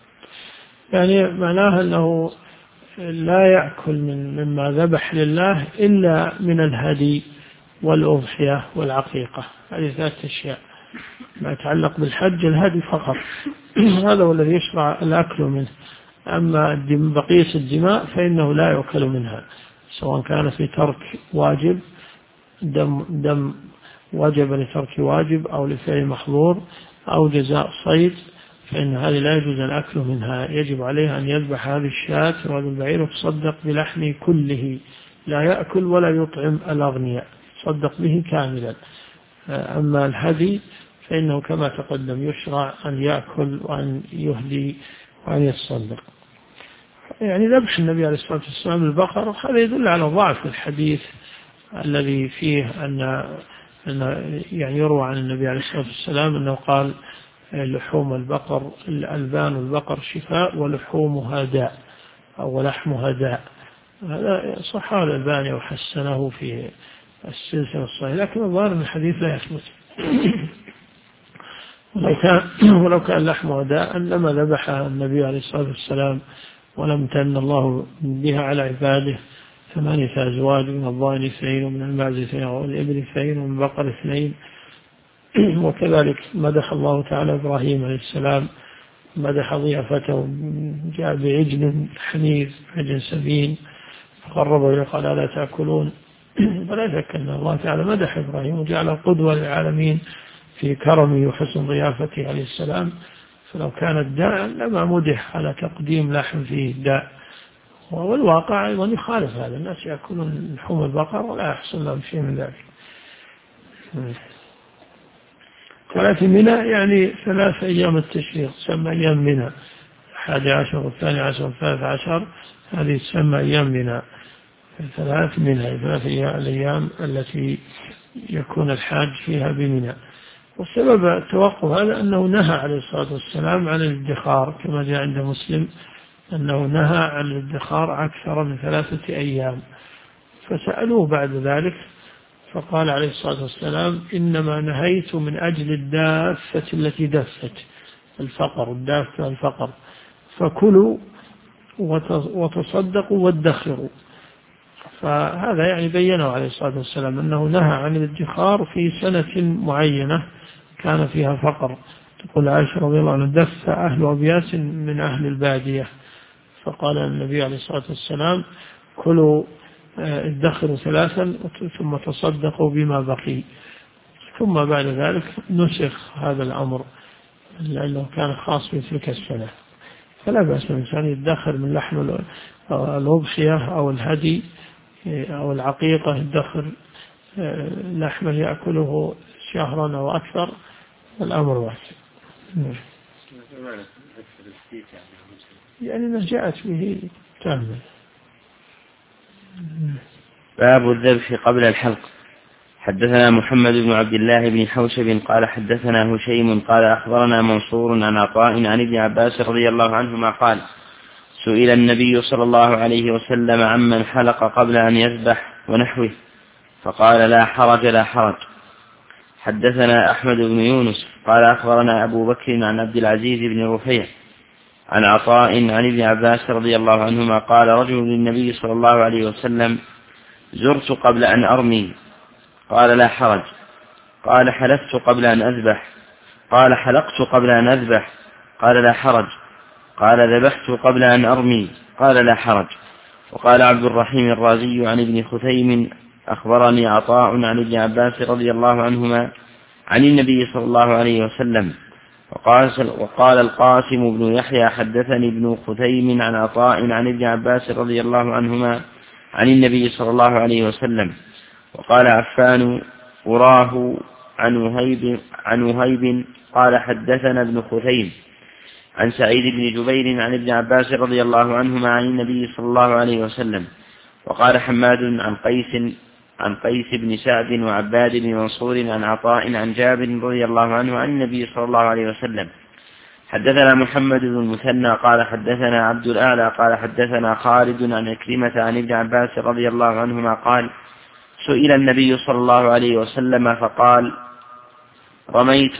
يعني معناه أنه لا يأكل مما ذبح لله إلا من الهدي والأضحية والعقيقة، هذه 3 أشياء. ما يتعلق بالحج الهدي فقط، هذا هو الذي يشرع الأكل منه. أما بقية الدماء فإنه لا يأكل منها، سواء كان في ترك واجب، دم وجب لترك واجب أو لفعل محظور أو جزاء صيد، فإن هذه لا يجوز الأكل منها. يجب عليه أن يذبح هذه الشاة وهذا البعير وتصدق بلحمه كله، لا يأكل ولا يطعم الأغنياء، تصدق به كاملا. أما الهدي فإنه كما تقدم يشرع أن يأكل وأن يهدي وأن يتصدق. يعني ذبح النبي عليه الصلاة والسلام البقر هذا يدل على ضعف الحديث الذي فيه أن يعني يروى عن النبي عليه الصلاة والسلام أنه قال: لحوم البقر الألبان البقر شفاء ولحومها داء أو لحمها داء. هذا صححه الألباني وحسنه في السلسلة الصحيحة، لكن الظاهر أن الحديث لا يثبت. ولو كان لحمها داء لما ذبحها النبي عليه الصلاة والسلام، ولم تن الله بها على عباده 8 أزواج، من الضأن 2 ومن المعز 2 والإبل 2 ومن بقر 2. وكذلك مدح الله تعالى إبراهيم عليه السلام، مدح ضيافته، جاء بعجل حنيذ، عجل سمين، فقربه إليه قال: ألا تأكلون؟ فلا شك أن الله تعالى مدح إبراهيم وجعله قدوة للعالمين في كرمه وحسن ضيافته عليه السلام. فلو كانت داء لما مدح على تقديم لحم فيه داء. والواقع أيضا يخالف هذا، الناس يأكلون لحوم البقر ولا يحصل لهم شيء من ذلك. 3 منى يعني 3 أيام التشريق تسمى أيام منى، 11 والثاني عشر والثالث عشر، هذه تسمى أيام منى. 3 منى 3 الأيام التي يكون الحاج فيها بمنى. والسبب التوقف هذا أنه نهى عليه الصلاة والسلام عن الادخار، كما جاء عند مسلم أنه نهى عن الادخار أكثر من 3 أيام. فسألوه بعد ذلك فقال عليه الصلاة والسلام إنما نهيت من أجل الدافة التي دفت الفقر، الدافة الفقر، فكلوا وتصدقوا وادخروا. فهذا يعني بينه عليه الصلاة والسلام أنه نهى عن الادخار في سنة معينة كان فيها فقر. تقول عائشة رضي الله عنها دف أهل أبياس من أهل البادية، فقال النبي عليه الصلاة والسلام كلوا ادخروا 3 ثم تصدقوا بما بقي. ثم بعد ذلك نسخ هذا الأمر لأنه كان خاص بتلك السنة. فلا بأس الإنسان يدخر من لحم الأضحية أو الهدي أو العقيقة، يدخر لحما يأكله شهرا أو أكثر، الأمر واسع. يعني ما جاءت به تامة. باب الذبح قبل الحلق. حدثنا محمد بن عبد الله بن حوشب قال حدثنا هشيم قال أخبرنا منصور عن عطاء عن ابن عباس رضي الله عنهما قال سئل النبي صلى الله عليه وسلم عمن حلق قبل أن يذبح ونحوه فقال لا حرج لا حرج. حدثنا أحمد بن يونس قال أخبرنا أبو بكر عن عبد العزيز بن رفيع عن عطاء عن ابن عباس رضي الله عنهما قال رجل للنبي صلى الله عليه وسلم زرت قبل أن أرمي قال لا حرج. قال حلفت قبل أن أذبح قال حلقت قبل أن أذبح قال لا حرج. قال ذبحت قبل أن أرمي قال لا حرج. وقال عبد الرحيم الرازي عن ابن خثيم أخبرني عطاء عن ابن عباس رضي الله عنهما عن النبي صلى الله عليه وسلم. وقال القاسم بن يحيى حدثني ابن خثيم عن عطاء عن ابن عباس رضي الله عنهما عن النبي صلى الله عليه وسلم. وقال عفان أراه عن وهيب قال حدثنا ابن خثيم عن سعيد بن جبير عن ابن عباس رضي الله عنهما عن النبي صلى الله عليه وسلم. وقال حماد عن قيس بن سعد وعباد بن منصور عن عطاء عن جابر رضي الله عنه عن النبي صلى الله عليه وسلم. حدثنا محمد بن المثنى قال حدثنا عبد الأعلى قال حدثنا خالد عن عكرمة عن ابن عباس رضي الله عنهما قال سئل النبي صلى الله عليه وسلم فقال رميت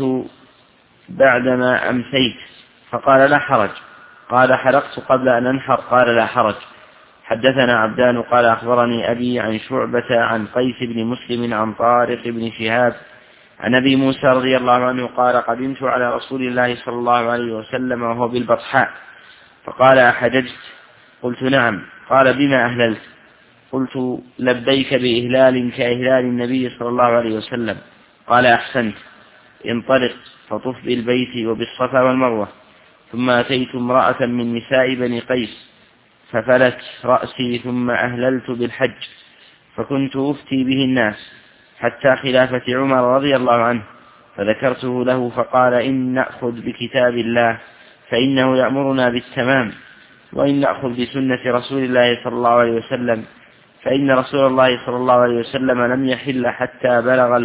بعدما أمسيت فقال لا حرج. قال حلقت قبل أن أنحر قال لا حرج. حدثنا عبدان قال أخبرني أبي عن شعبة عن قيس بن مسلم عن طارق بن شهاب عن أبي موسى رضي الله عنه قال قدمت على رسول الله صلى الله عليه وسلم وهو بالبطحاء فقال أحججت؟ قلت نعم. قال بما أهللت؟ قلت لبيك بإهلال كإهلال النبي صلى الله عليه وسلم. قال أحسنت، انطلق فطف بالبيت وبالصفا والمروة. ثم أتيت امرأة من نساء بني قيس ففلت رأسي ثم أهللت بالحج فكنت أفتي به الناس حتى خلافة عمر رضي الله عنه فذكرته له فقال إن نأخذ بكتاب الله فإنه يأمرنا بالتمام وإن نأخذ بسنة رسول الله صلى الله عليه وسلم فإن رسول الله صلى الله عليه وسلم لم يحل حتى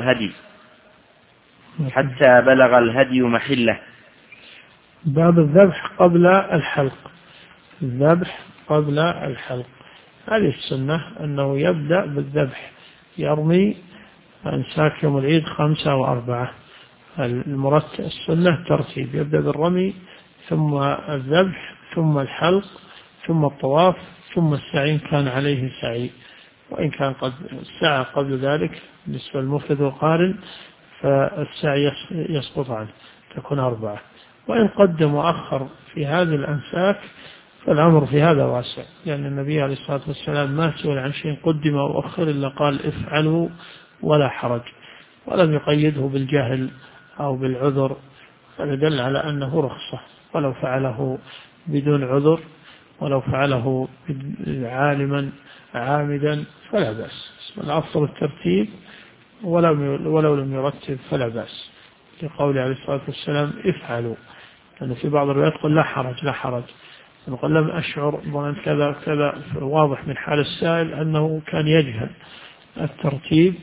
بلغ الهدي محله. باب الذبح قبل الحلق. الذبح قبل الحلق هذه السنة أنه يبدأ بالذبح، يرمي أنساك يوم العيد 5 و4. المرتب السنة ترتيب، يبدأ بالرمي ثم الذبح ثم الحلق ثم الطواف ثم السعي كان عليه سعي، وإن كان قد سعى قبل ذلك بالنسبة للمفرد والقارن فالسعي يسقط عنه تكون 4. وإن قدم وأخر في هذه الأنساك فالأمر في هذا واسع، لأن النبي عليه الصلاة والسلام ما سئل عن شيء قدم وأخر إلا قال افعلوا ولا حرج، ولم يقيده بالجهل أو بالعذر، فدل على أنه رخصة، ولو فعله بدون عذر ولو فعله عالما عامدا فلا بأس. الأفضل الترتيب ولو لم يرتب فلا بأس، لقول عليه الصلاة والسلام افعلوا، لأن في بعض الروايات يقول لا حرج لا حرج، يقول لم أشعر ظننت كذا كذا. واضح من حال السائل أنه كان يجهل الترتيب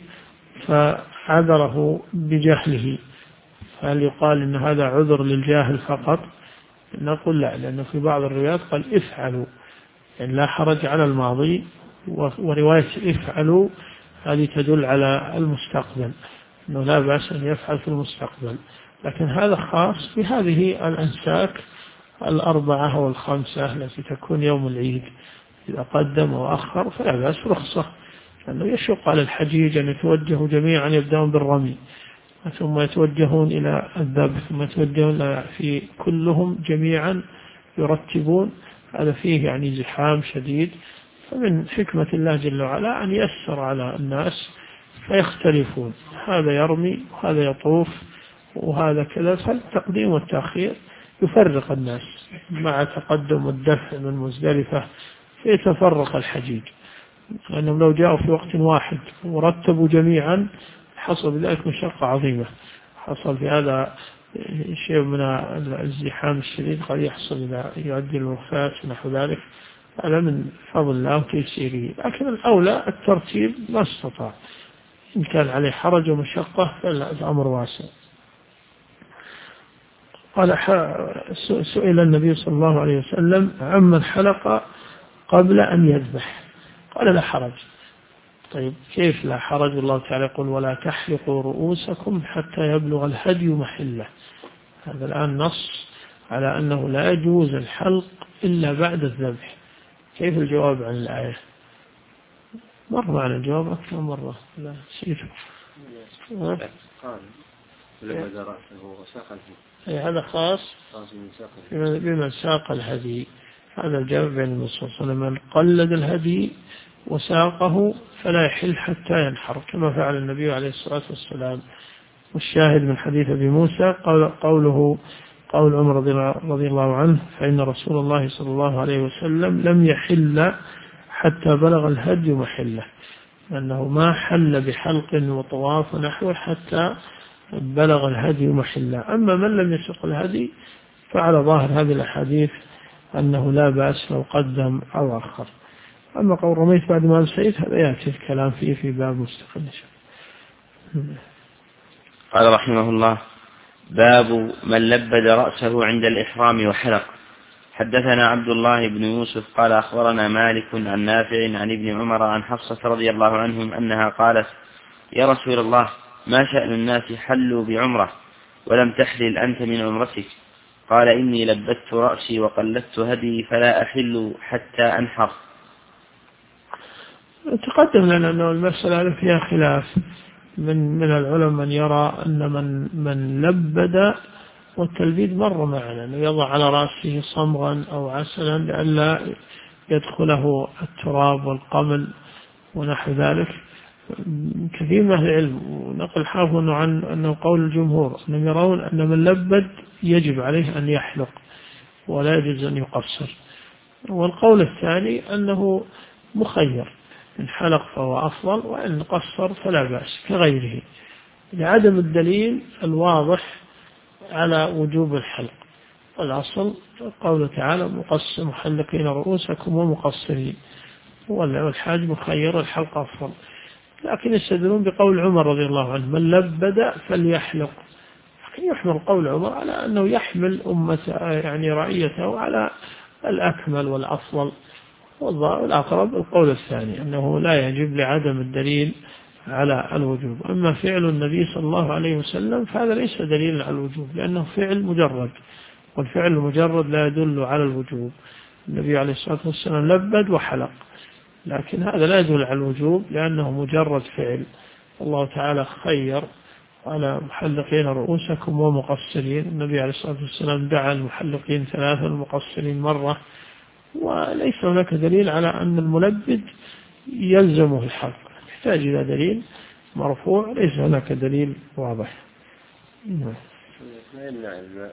فعذره بجهله، فهل يقال إن هذا عذر للجاهل فقط؟ نقول لا، لأنه في بعض الروايات قال افعلوا، يعني لا حرج على الماضي، ورواية افعلوا هذه تدل على المستقبل، أنه لا بأس أن يفعل في المستقبل. لكن هذا خاص بهذه الأنساك 4 أو 5 التي تكون يوم العيد، إذا قدم وأخر فلا بأس، رخصة، لأنه يشق على الحجيج أن يتوجهوا جميعا يبدأون بالرمي ثم يتوجهون إلى الذبح ثم يتوجهون في كلهم جميعا يرتبون، هذا فيه يعني زحام شديد. فمن حكمة الله جل وعلا أن يسر على الناس فيختلفون، هذا يرمي وهذا يطوف وهذا كذا، فالتقديم والتأخير يفرق الناس مع تقدم الدفع من مزدلفة فيتفرق الحجيج، لأنهم لو جاءوا في وقت واحد ورتبوا جميعا حصل بذلك مشقة عظيمة، حصل في هذا شيء من الزحام الشديد قد يحصل إذا يؤدي الوفاة ونحو ذلك، هذا من فضل الله وتيسيره. لكن الأولى الترتيب ما استطاع، إن كان عليه حرج ومشقة فالأمر واسع. قال سئل النبي صلى الله عليه وسلم عمن حلق قبل أن يذبح، قال لا حرج. طيب كيف لا حرج؟ الله تعالى يقول ولا تحلقوا رؤوسكم حتى يبلغ الهدي محله، هذا الآن نص على أنه لا يجوز الحلق إلا بعد الذبح. كيف الجواب عن الآية؟ مر معنا الجواب أكثر مرة، لا نسيته. هذا خاص بمن ساق الهدي، هذا الجواب بين النصوص، من قلد الهدي وساقه فلا يحل حتى ينحر كما فعل النبي عليه الصلاة والسلام. والشاهد من حديث أبي موسى قول عمر رضي الله عنه فإن رسول الله صلى الله عليه وسلم لم يحل حتى بلغ الهدي محله، أنه ما حل بحلق وطواف ونحوه حتى بلغ الهدي محله. أما من لم يسق الهدي فعلى ظاهر هذه الأحاديث أنه لا بأس لو قدم أو أخر. أما قول رميت بعد ما أمسيت هذا يأتي الكلام فيه في باب مستقل. قال رحمه الله باب من لبد رأسه عند الإحرام وحلق. حدثنا عبد الله بن يوسف قال أخبرنا مالك عن نافع عن ابن عمر عن حفصة رضي الله عنهم أنها قالت يا رسول الله ما شأن الناس حلوا بعمرة ولم تحلل أنت من عمرتك؟ قال إني لبدت رأسي وقلدت هدي فلا أحل حتى أنحر. تقدم لنا أن المسألة فيها خلاف من العلماء من يرى أن من لبد، والتلبيد مر معنا أنه يضع على رأسه صمغا أو عسلا لئلا يدخله التراب والقمل ونحو ذلك. كثير من أهل العلم ونقل حافظ عن أنه قول الجمهور أنهم يرون أن من لبد يجب عليه أن يحلق ولا يجوز أن يقصر. والقول الثاني أنه مخير، إن حلق فهو أفضل وإن قصر فلا بأس كغيره، لعدم الدليل الواضح على وجوب الحلق. والأصل قوله تعالى محلقين رؤوسكم ومقصرين، والحاج مخير الحلق أفضل. لكن يستدلون بقول عمر رضي الله عنه من لبد فليحلق، لكن يحمل قول عمر على أنه يحمل يعني رعيته على الأكمل والأفضل، والأقرب القول الثاني أنه لا يجب لعدم الدليل على الوجوب. أما فعل النبي صلى الله عليه وسلم فهذا ليس دليل على الوجوب لأنه فعل مجرد، والفعل المجرد لا يدل على الوجوب. النبي عليه الصلاة والسلام لبد وحلق، لكن هذا لا يدل على الوجوب لأنه مجرد فعل. الله تعالى خير على محلقين رؤوسكم ومقصرين، النبي عليه الصلاة والسلام دعا المحلقين 3 والمقصرين مرة، وليس هناك دليل على أن الملبد يلزمه الحلق، يحتاج إلى دليل مرفوع، ليس هناك دليل واضح. ما يمنع الماء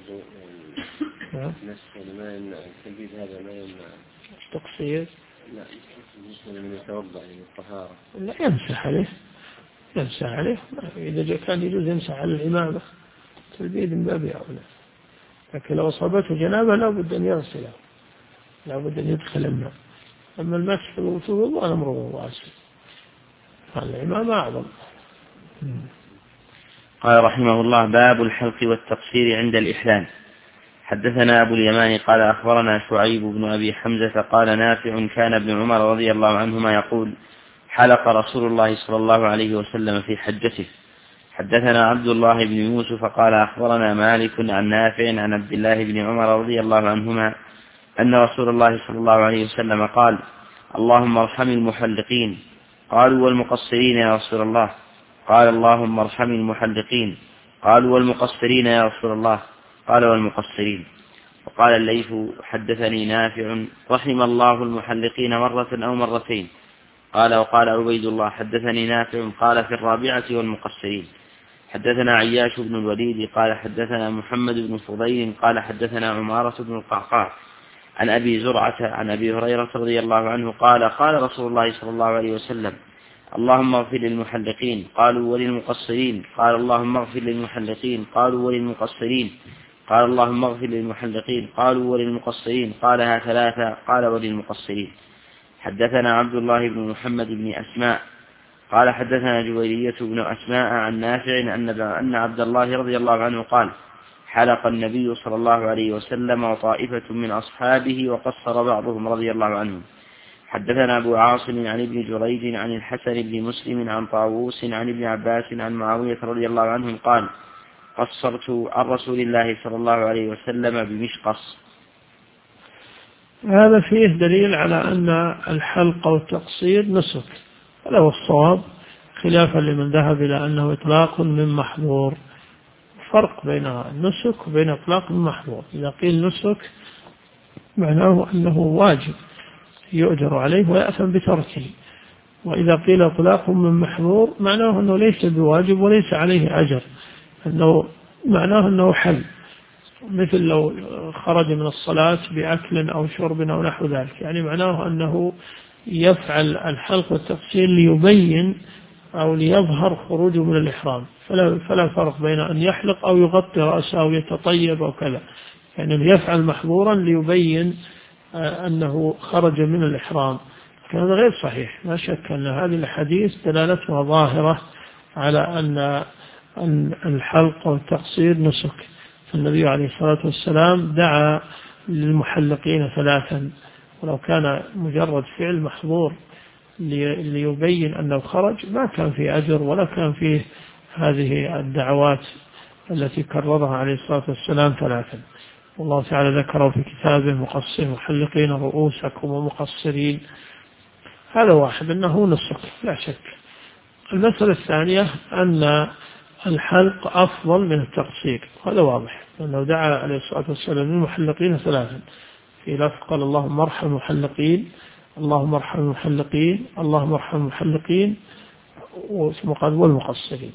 ما يمنع التلبيد، هذا ما يمنع التقصير. لا من يتوضأ من الطهارة لا يمسح عليه إذا كان يجوز يمسح على العمامة، تلبيد من باب أولى. لكن لو أصابته جنابة لا بد أن يغسله، لا بد أن يدخل الماء. أما المسح في الوضوء أمره واسع، العمامة أعظم. قال رحمه الله باب الحلق والتقصير عند الإحلام. حدثنا أبو اليمان قال أخبرنا شعيب بن أبي حمزة قال نافع كان ابن عمر رضي الله عنهما يقول حلق رسول الله صلى الله عليه وسلم في حجته. حدثنا عبد الله بن يوسف قال أخبرنا مالك عن نافع عن عبد الله بن عمر رضي الله عنهما أن رسول الله صلى الله عليه وسلم قال: اللهم ارحم المحلقين. قالوا: والمقصرين يا رسول الله؟ قال: اللهم ارحم المحلقين. قالوا: والمقصرين يا رسول الله؟ قال: والمقصرين. وقال الليث: حدثني نافع رحم الله المحلقين مرة أو مرتين. قال: وقال عبيد الله: حدثني نافع قال في الرابعة والمقصرين. حدثنا عياش بن الوليد قال حدثنا محمد بن فضيل قال حدثنا عمارة بن القعقاع عن أبي زرعة عن أبي هريرة رضي الله عنه قال: قال رسول الله صلى الله عليه وسلم: اللهم اغفر للمحلقين. قالوا: وللمقصرين؟ قال: اللهم اغفر للمحلقين. قالوا: وللمقصرين؟ قال: اللهم اغفر للمحلقين. قالوا: وللمقصرين؟ قالها ثلاثة. قال: وللمقصرين. حدثنا عبد الله بن محمد بن أسماء قال حدثنا جويرية بن أسماء عن نافع أن عبد الله رضي الله عنه قال: حلق النبي صلى الله عليه وسلم وطائفة من أصحابه وقصر بعضهم رضي الله عنهم. حدثنا أبو عاصم عن ابن جريج عن الحسن بن مسلم عن طاووس عن ابن عباس عن معاوية رضي الله عنهم قال: قصرت عن رسول الله صلى الله عليه وسلم بمشقص. هذا فيه دليل على أن الحلق والتقصير نسك، هذا هو الصواب، خلافا لمن ذهب إلى أنه إطلاق من محظور. فرق بين النسك وبين إطلاق من محظور. إذا قيل نسك معناه أنه واجب يؤجر عليه ويأثم بتركه، وإذا قيل إطلاق من محظور معناه أنه ليس بواجب وليس عليه أجر، معناه أنه حل، مثل لو خرج من الصلاة بأكل أو شرب أو نحو ذلك، يعني معناه أنه يفعل الحلق والتقصير ليبين أو ليظهر خروجه من الإحرام، فلا فرق بين أن يحلق أو يغطي رأسه أو يتطيب أو كذا، يعني يفعل محظورا ليبين أنه خرج من الإحرام. هذا غير صحيح، لا شك أن هذه الحديث دلالتها ظاهرة على أن الحلق والتقصير نسك. فالنبي عليه الصلاة والسلام دعا للمحلقين ثلاثا، ولو كان مجرد فعل محظور ليبين أنه خرج ما كان فيه أجر ولا كان فيه هذه الدعوات التي كررها عليه الصلاة والسلام ثلاثا. والله تعالى ذكره في كتابه: مقصر محلقين رؤوسكم ومقصرين. هذا واحد أنه نسك لا شك. المسألة الثانية أن الحلق أفضل من التقصير، هذا واضح، لأنه دعا عليه الصلاة والسلام للمحلقين ثلاثا، في لفظ قال: اللهم ارحم المحلقين، اللهم ارحم المحلقين، اللهم ارحم المحلقين، ثم قال: والمقصرين.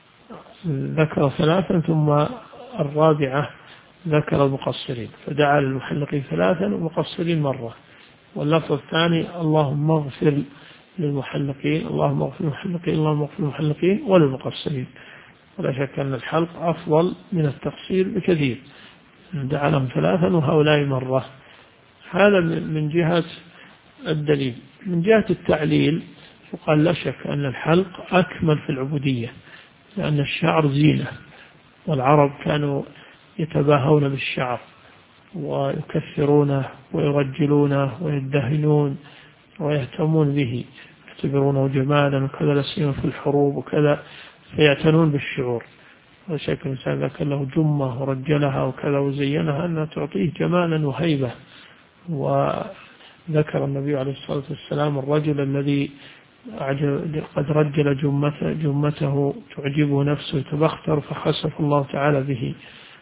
ذكر ثلاثا ثم الرابعة ذكر المقصرين، فدعا للمحلقين ثلاثا والمقصرين مرة. واللفظ الثاني: اللهم اغفر للمحلقين، اللهم اغفر للمحلقين، اللهم اغفر للمحلقين وللمقصرين. ولا شك أن الحلق أفضل من التقصير بكثير، دعا لهم ثلاثا وهؤلاء مرة. هذا من جهة الدليل. من جهة التعليل فقال: لا شك أن الحلق أكمل في العبودية، لأن الشعر زينة، والعرب كانوا يتباهون بالشعر ويكثرونه ويرجلونه ويدهنون ويهتمون به، يعتبرونه جمالا وكذا، لسيما في الحروب وكذا، فيعتنون بالشعور. لا شك الإنسان إذا كان له جمة ورجلها وكذا وزينها أنها تعطيه جمالا وهيبة. وذكر النبي عليه الصلاة والسلام الرجل الذي قد رجل جمته تعجبه نفسه تبختر فخسف الله تعالى به.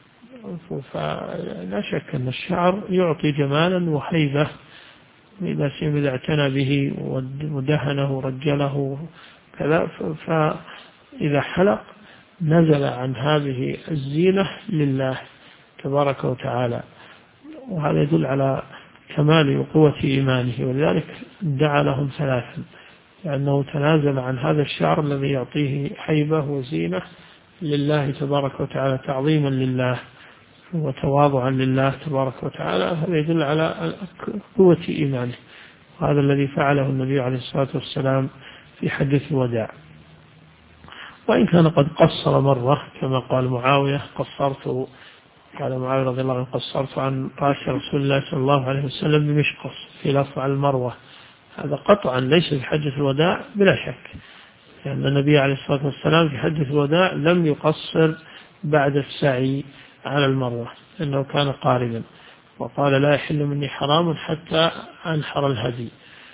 فلا شك أن الشعر يعطي جمالا وهيبة، إذا اعتنى به ودهنه ورجله كذا، فإذا حلق نزل عن هذه الزينة لله تبارك وتعالى، وهذا يدل على كمال وقوة إيمانه. ولذلك دعا لهم ثلاثا، لأنه تنازل عن هذا الشعر الذي يعطيه حيبة وزينة لله تبارك وتعالى، تعظيما لله وتواضعا لله تبارك وتعالى. هذا يدل على قوة إيمانه، وهذا الذي فعله النبي عليه الصلاة والسلام في حديث الوداع. وإن كان قد قصر مرة كما قال معاوية: قال معاوية رضي الله عنه: قصرت عن راس رسول الله صلى الله عليه وسلم بمشقص، في لفظ على المروة، هذا قطعا ليس في حجة الوداع بلا شك، لأن النبي عليه الصلاة والسلام في حجة الوداع لم يقصر بعد السعي على المروة، إنه كان قاربا وقال لا يحل مني حرام حتى أنحر الهدي.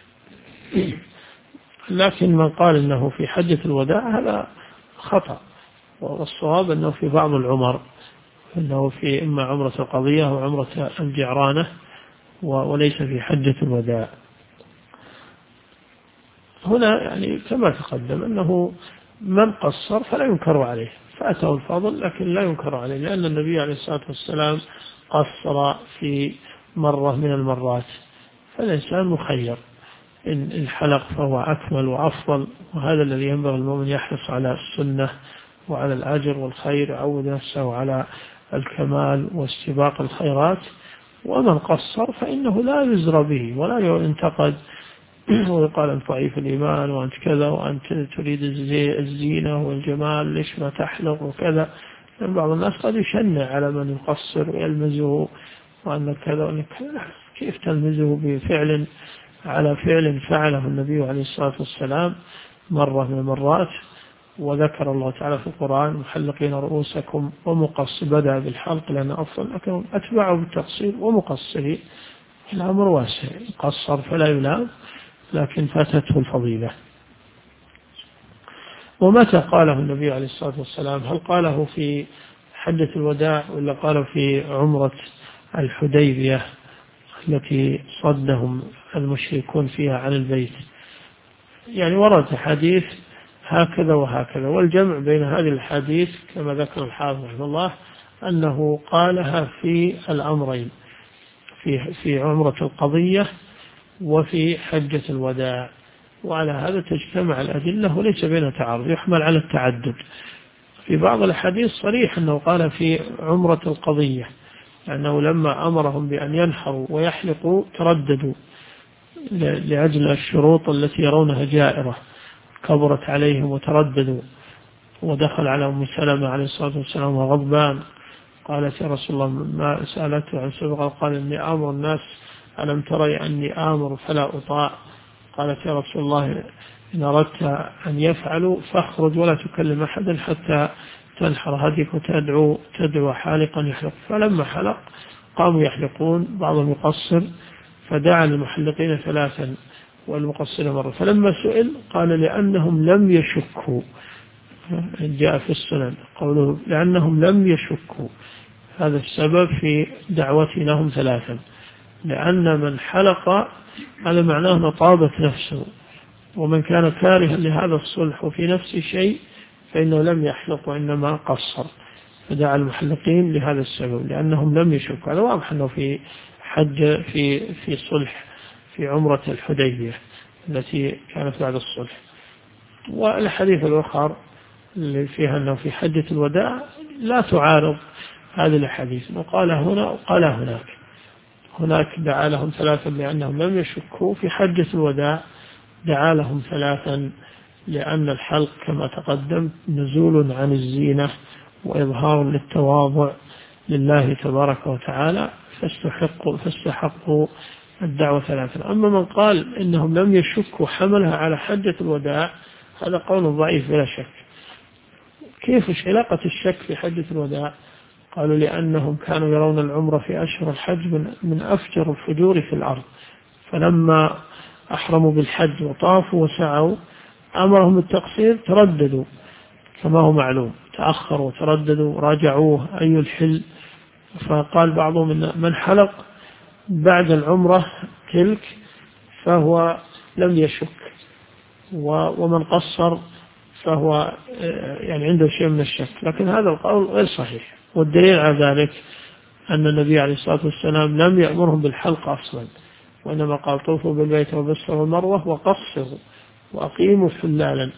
لكن من قال إنه في حجة الوداع هذا خطأ، والصواب أنه في بعض العمر، أنه في إما عمرة القضية أو عمرة الجعرانة، وليس في حجة الوداع. هنا يعني كما تقدم أنه من قصر فلا ينكر عليه، فأتاه الفضل لكن لا ينكر عليه، لأن النبي عليه الصلاة والسلام قصر في مرة من المرات، فالإنسان مخير، إن حلق فهو أكمل وأفضل، وهذا الذي ينبغي المؤمن يحرص على السنة وعلى الأجر والخير، يعود نفسه على الكمال واستباق الخيرات. ومن قصر فإنه لا يزرى به ولا ينتقد ويقال أنت ضعيف الإيمان وأنت كذا وأنت تريد الزينة والجمال ليش ما تحلق وكذا. لأن بعض الناس قد يشنع على من يقصر ويلمزه وأنك كذا وأنك كذا، كيف تلمزه بفعل على فعل فعله النبي عليه الصلاة والسلام مرة من المرات. وذكر الله تعالى في القرآن محلقين رؤوسكم ومقصر، بدأ بالحلق لأن أفضل، لكن أتبعه بالتقصير ومقصرين، الأمر واسع، قصر فلا يلام لكن فاتته الفضيلة. ومتى قاله النبي عليه الصلاة والسلام؟ هل قاله في حجة الوداع ولا قاله في عمرة الحديبية التي صدهم المشركون فيها عن البيت؟ يعني ورد حديث هكذا وهكذا، والجمع بين هذه الحديث كما ذكر الحافظ رحمه الله أنه قالها في الأمرين، في عمرة القضية وفي حجة الوداع، وعلى هذا تجتمع الأدلة وليس بين تعارض، يحمل على التعدد. في بعض الحديث صريح أنه قال في عمرة القضية، لأنه لما أمرهم بأن ينحروا ويحلقوا ترددوا لأجل الشروط التي يرونها جائرة، كبرت عليهم وترددوا. ودخل على أم سلمة عليه الصلاة والسلام وغضبان، قالت يا رسول الله ما سألته عن سبق، قال إني آمر الناس ألم تري أني آمر فلا أطاع. قالت يا رسول الله إن أردت أن يفعلوا فاخرج ولا تكلم أحدا حتى تنحر هديك تدعو حالقا يحلق. فلما حلق قاموا يحلقون، بعضهم يقصر، فدعا المحلقين ثلاثا والمقصر مرة. فلما سئل قال لأنهم لم يشكوا، جاء في السنن قوله لأنهم لم يشكوا، هذا السبب في دعوتي لهم ثلاثا، لأن من حلق هذا معناه أنه طابت نفسه، ومن كان كارها لهذا الصلح وفي نفس شيء فإنه لم يحلق وإنما قصر. فدعا المحلقين لهذا السبب لأنهم لم يشكوا. هذا واضح أنه في حج في صلح في عمرة الحديبية التي كانت بعد الصلح. والحديث الآخر اللي فيها أنه في حجة الوداع لا تعارض هذه الحديث، وقال هنا وقال هناك دعا لهم ثلاثا لأنهم لم يشكوا، في حجة الوداع دعا لهم ثلاثا لأن الحلق كما تقدم نزول عن الزينة وإظهار للتواضع لله تبارك وتعالى، فاستحقوا الدعوة ثلاثا. أما من قال إنهم لم يشكوا حملها على حجة الوداع، هذا قول ضعيف بلا شك. كيف علاقة الشك في حجة الوداع؟ قالوا لأنهم كانوا يرون العمرة في أشهر الحج من أفجر الفجور في الأرض، فلما أحرموا بالحج وطافوا وسعوا أمرهم بالتقصير، ترددوا كما هو معلوم، تأخروا وترددوا راجعوه أي الحل. فقال بعضهم إن من حلق بعد العمرة تلك فهو لم يشك، ومن قصر فهو يعني عنده شيء من الشك. لكن هذا القول غير صحيح، والدليل على ذلك أن النبي عليه الصلاة والسلام لم يأمرهم بالحلق أصلا، وإنما قال طوفوا بالبيت والبصر والمروة وقصروا وأقيموا حلالا،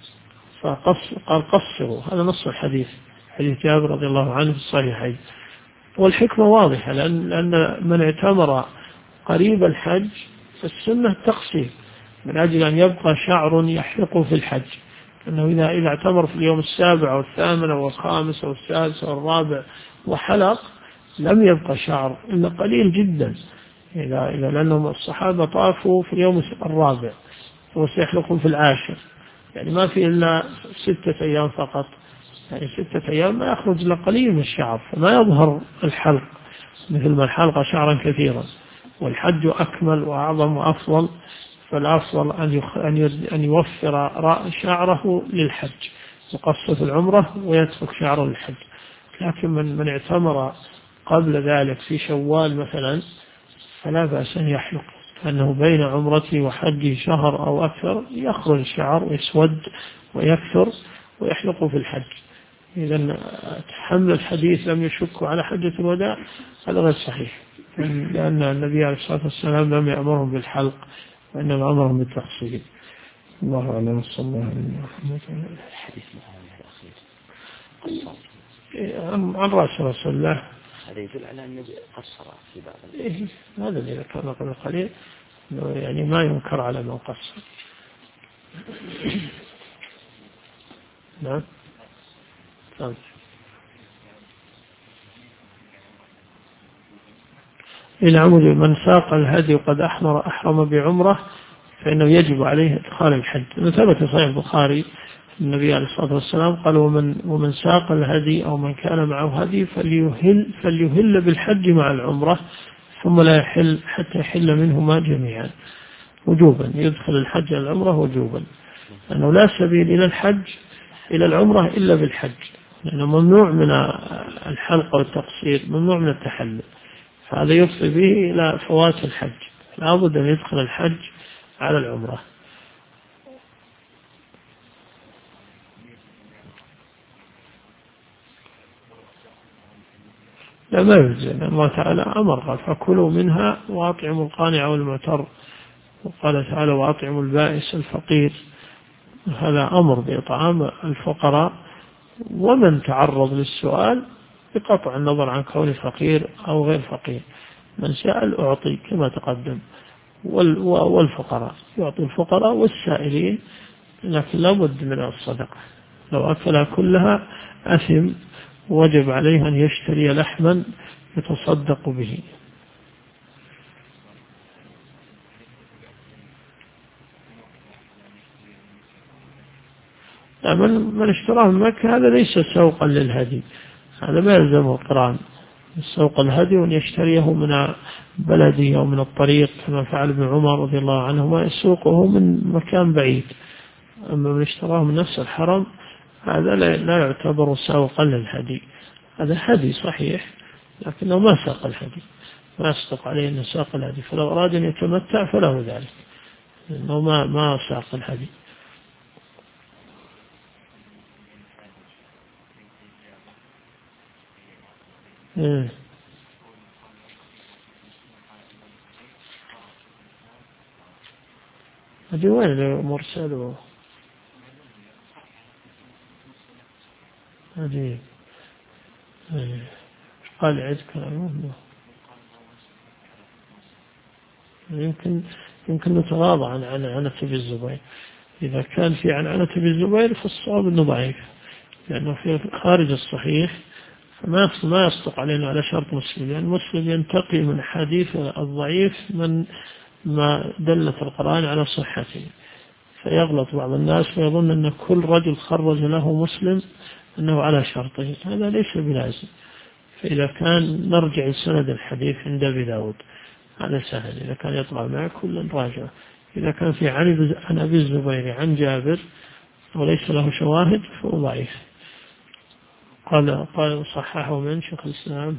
فقال قصروا. هذا نص الحديث، حديث جابر رضي الله عنه في الصحيحين. والحكمة واضحة، لأن من اعتمر قريب الحج فالسنة التقصير من أجل أن يبقى شعر يحلقه في الحج، أنه إذا اعتمر في اليوم السابع والثامن والخامس والسادس والرابع وحلق لم يبقى شعر إلا قليل جدا، إذا لأنهم الصحابة طافوا في اليوم الرابع وسيحلقون في العاشر، يعني ما في إلا 6 أيام فقط، يعني 6 أيام ما يخرج إلا قليل من الشعر، فما يظهر الحلق مثل ما الحلق شعرا كثيرا، والحج أكمل وأعظم وأفضل، فالأفضل أن يوفر شعره للحج، يقص في العمرة ويترك شعره للحج. لكن من اعتمر قبل ذلك في شوال مثلا فلا بأس أن يحلق، لأنه بين عمرته وحجه شهر أو أكثر يخرج الشعر ويسود ويكثر ويحلق في الحج. إذن حمل الحديث لم يشك على حجة الوداع هذا غير صحيح، لأن النبي عليه الصلاة والسلام لم يأمرهم بالحلق وإنما أمرهم بالتقصير. الله أعلم. صلى الله عليه وسلم. الحديث الأخير عن رسول الله هذا يدل على أن النبي قصر في بعض هذا اللي ذكرنا قبل قليل، يعني ما ينكر على من قصر. نعم. إن عمد من ساق الهدي وقد أحرم بعمرة فإنه يجب عليه إدخال الحج. ثبت صحيح البخاري النبي عليه الصلاة والسلام قال ومن ساق الهدي أو من كان معه هدي فليهل بالحج مع العمرة ثم لا يحل حتى يحل منهما جميعا وجوبا، يدخل الحج على العمرة وجوبا، لأنه لا سبيل إلى الحج إلى العمرة إلا بالحج، لأنه ممنوع من الحلق والتقصير، ممنوع من التحلل، فهذا يفضي به إلى فوات الحج، لا بد أن يدخل الحج على العمرة. لا ما يلزم، الله تعالى أمر قال فكلوا منها وأطعموا القانع والمعتر، وقال تعالى وأطعموا البائس الفقير، هذا أمر بإطعام الفقراء، ومن تعرض للسؤال بقطع النظر عن كونه فقير أو غير فقير، من سأل أعطي كما تقدم، والفقراء يعطي الفقراء والسائلين، لكن لا بد من الصدقة، لو أكلها كلها أثم، وجب عليه أن يشتري لحما يتصدق به. من اشتراه من مكة هذا ليس سوقا للهدي، هذا ما يلزمه قران السوق الهدي وأن يشتريه من بلده أو من الطريق كما فعل ابن عمر رضي الله عنهما، يسوقه من مكان بعيد. أما من اشتراه من نفس الحرم هذا لا يعتبر سوقا للهدي، هذا هدي صحيح لكنه ما ساق الهدي، ما يصدق عليه أن ساق الهدي، فلو أراد أن يتمتع فله ذلك، لأنه ما ساق الهدي. هذه وين مرسل هذه قال عد كلامه، يمكن نتغاضى عن عنعنة ابي الزبير، إذا كان في عنعنة ابي الزبير فالصواب أنه ضعيف، لأنه في خارج الصحيح، فما يصدق علينا على شرط مسلم، لأن مسلم ينتقي من حديث الضعيف من ما دلت القرآن على صحته، فيغلط بعض الناس ويظن أن كل رجل خرج له مسلم أنه على شرطه، هذا ليس بلازم. فإذا كان نرجع لسند الحديث عند أبي داود هذا سهل، إذا كان يطلع معك كل راجع، إذا كان في عن أبي الزبير عن جابر وليس له شواهد فهو ضعيف. قال صححه من شيخ الإسلام،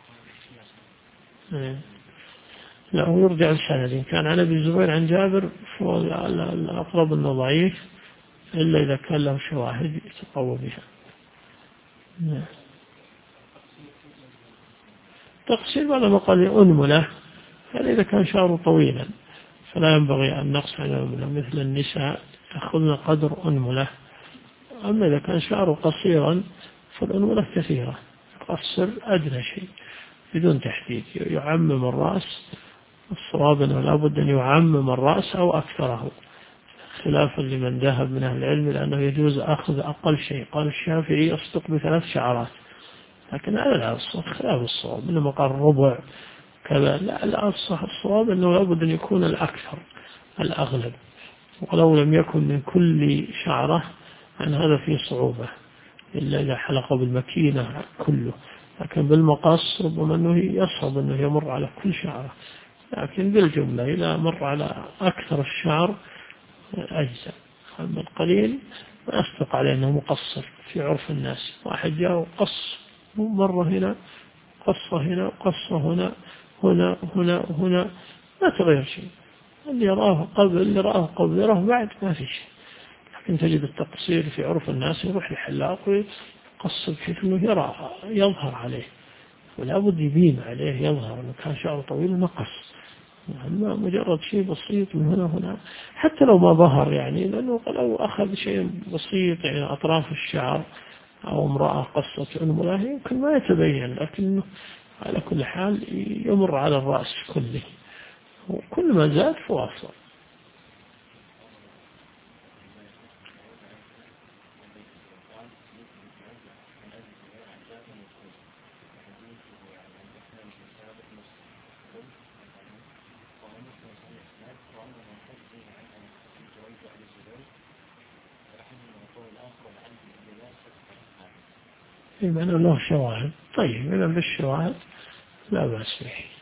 لا هو يرجع السند، إن كان عن أبي الزبير عن جابر فهو الأقرب أنه ضعيف، إلا إذا كان له شواهد يتقوى بها. تقصير بعد ما قال أنملة، يعني إذا كان شعره طويلا فلا ينبغي أن نقص على مثل النساء يأخذن قدر أنملة، أما إذا كان شعره قصيرا فالأنملة كثيرة، يقصر أدنى شيء بدون تحديد، يعمم الرأس، الصواب أنه لا بد أن يعمم الرأس أو أكثره، خلافا لمن ذهب من أهل العلم لأنه يجوز أخذ أقل شيء، قال الشافعي أصدق ب3 شعرات، لكن هذا لا خلاف الصواب، إنما قال ربع كذا. لا الصواب أنه لابد أن يكون الأكثر الأغلب، ولو لم يكن من كل شعرة عن هذا فيه صعوبة إلا إذا حلق بالمكينة كله، لكن بالمقص ربما أنه يصعب أنه يمر على كل شعرة، لكن بالجملة إذا مر على أكثر الشعر أجزاء. أما القليل ما أصدق عليه أنه مقصر في عرف الناس، واحد جاء وقص مرة هنا قصة هنا قصة هنا هنا هنا هنا ما تغير شيء، اللي يراه قبل اللي رآه قبل يراه بعد ما في شيء. لكن تجد التقصير في عرف الناس يروح لحلاق ويقص بحيث أنه يرى يظهر عليه، ولا بد يبين عليه يظهر أنه كان شعره طويل نقص، أما مجرد شيء بسيط من هنا هنا حتى لو ما ظهر يعني، لأنه لو أخذ شيء بسيط يعني أطراف الشعر أو امرأة قصت عنملها يمكن ما يتبين، لكنه على كل حال يمر على الرأس كله، وكل ما زاد فهو أفضل. إذا له شواهد، طيب إذا بالشواهد لا بأس به.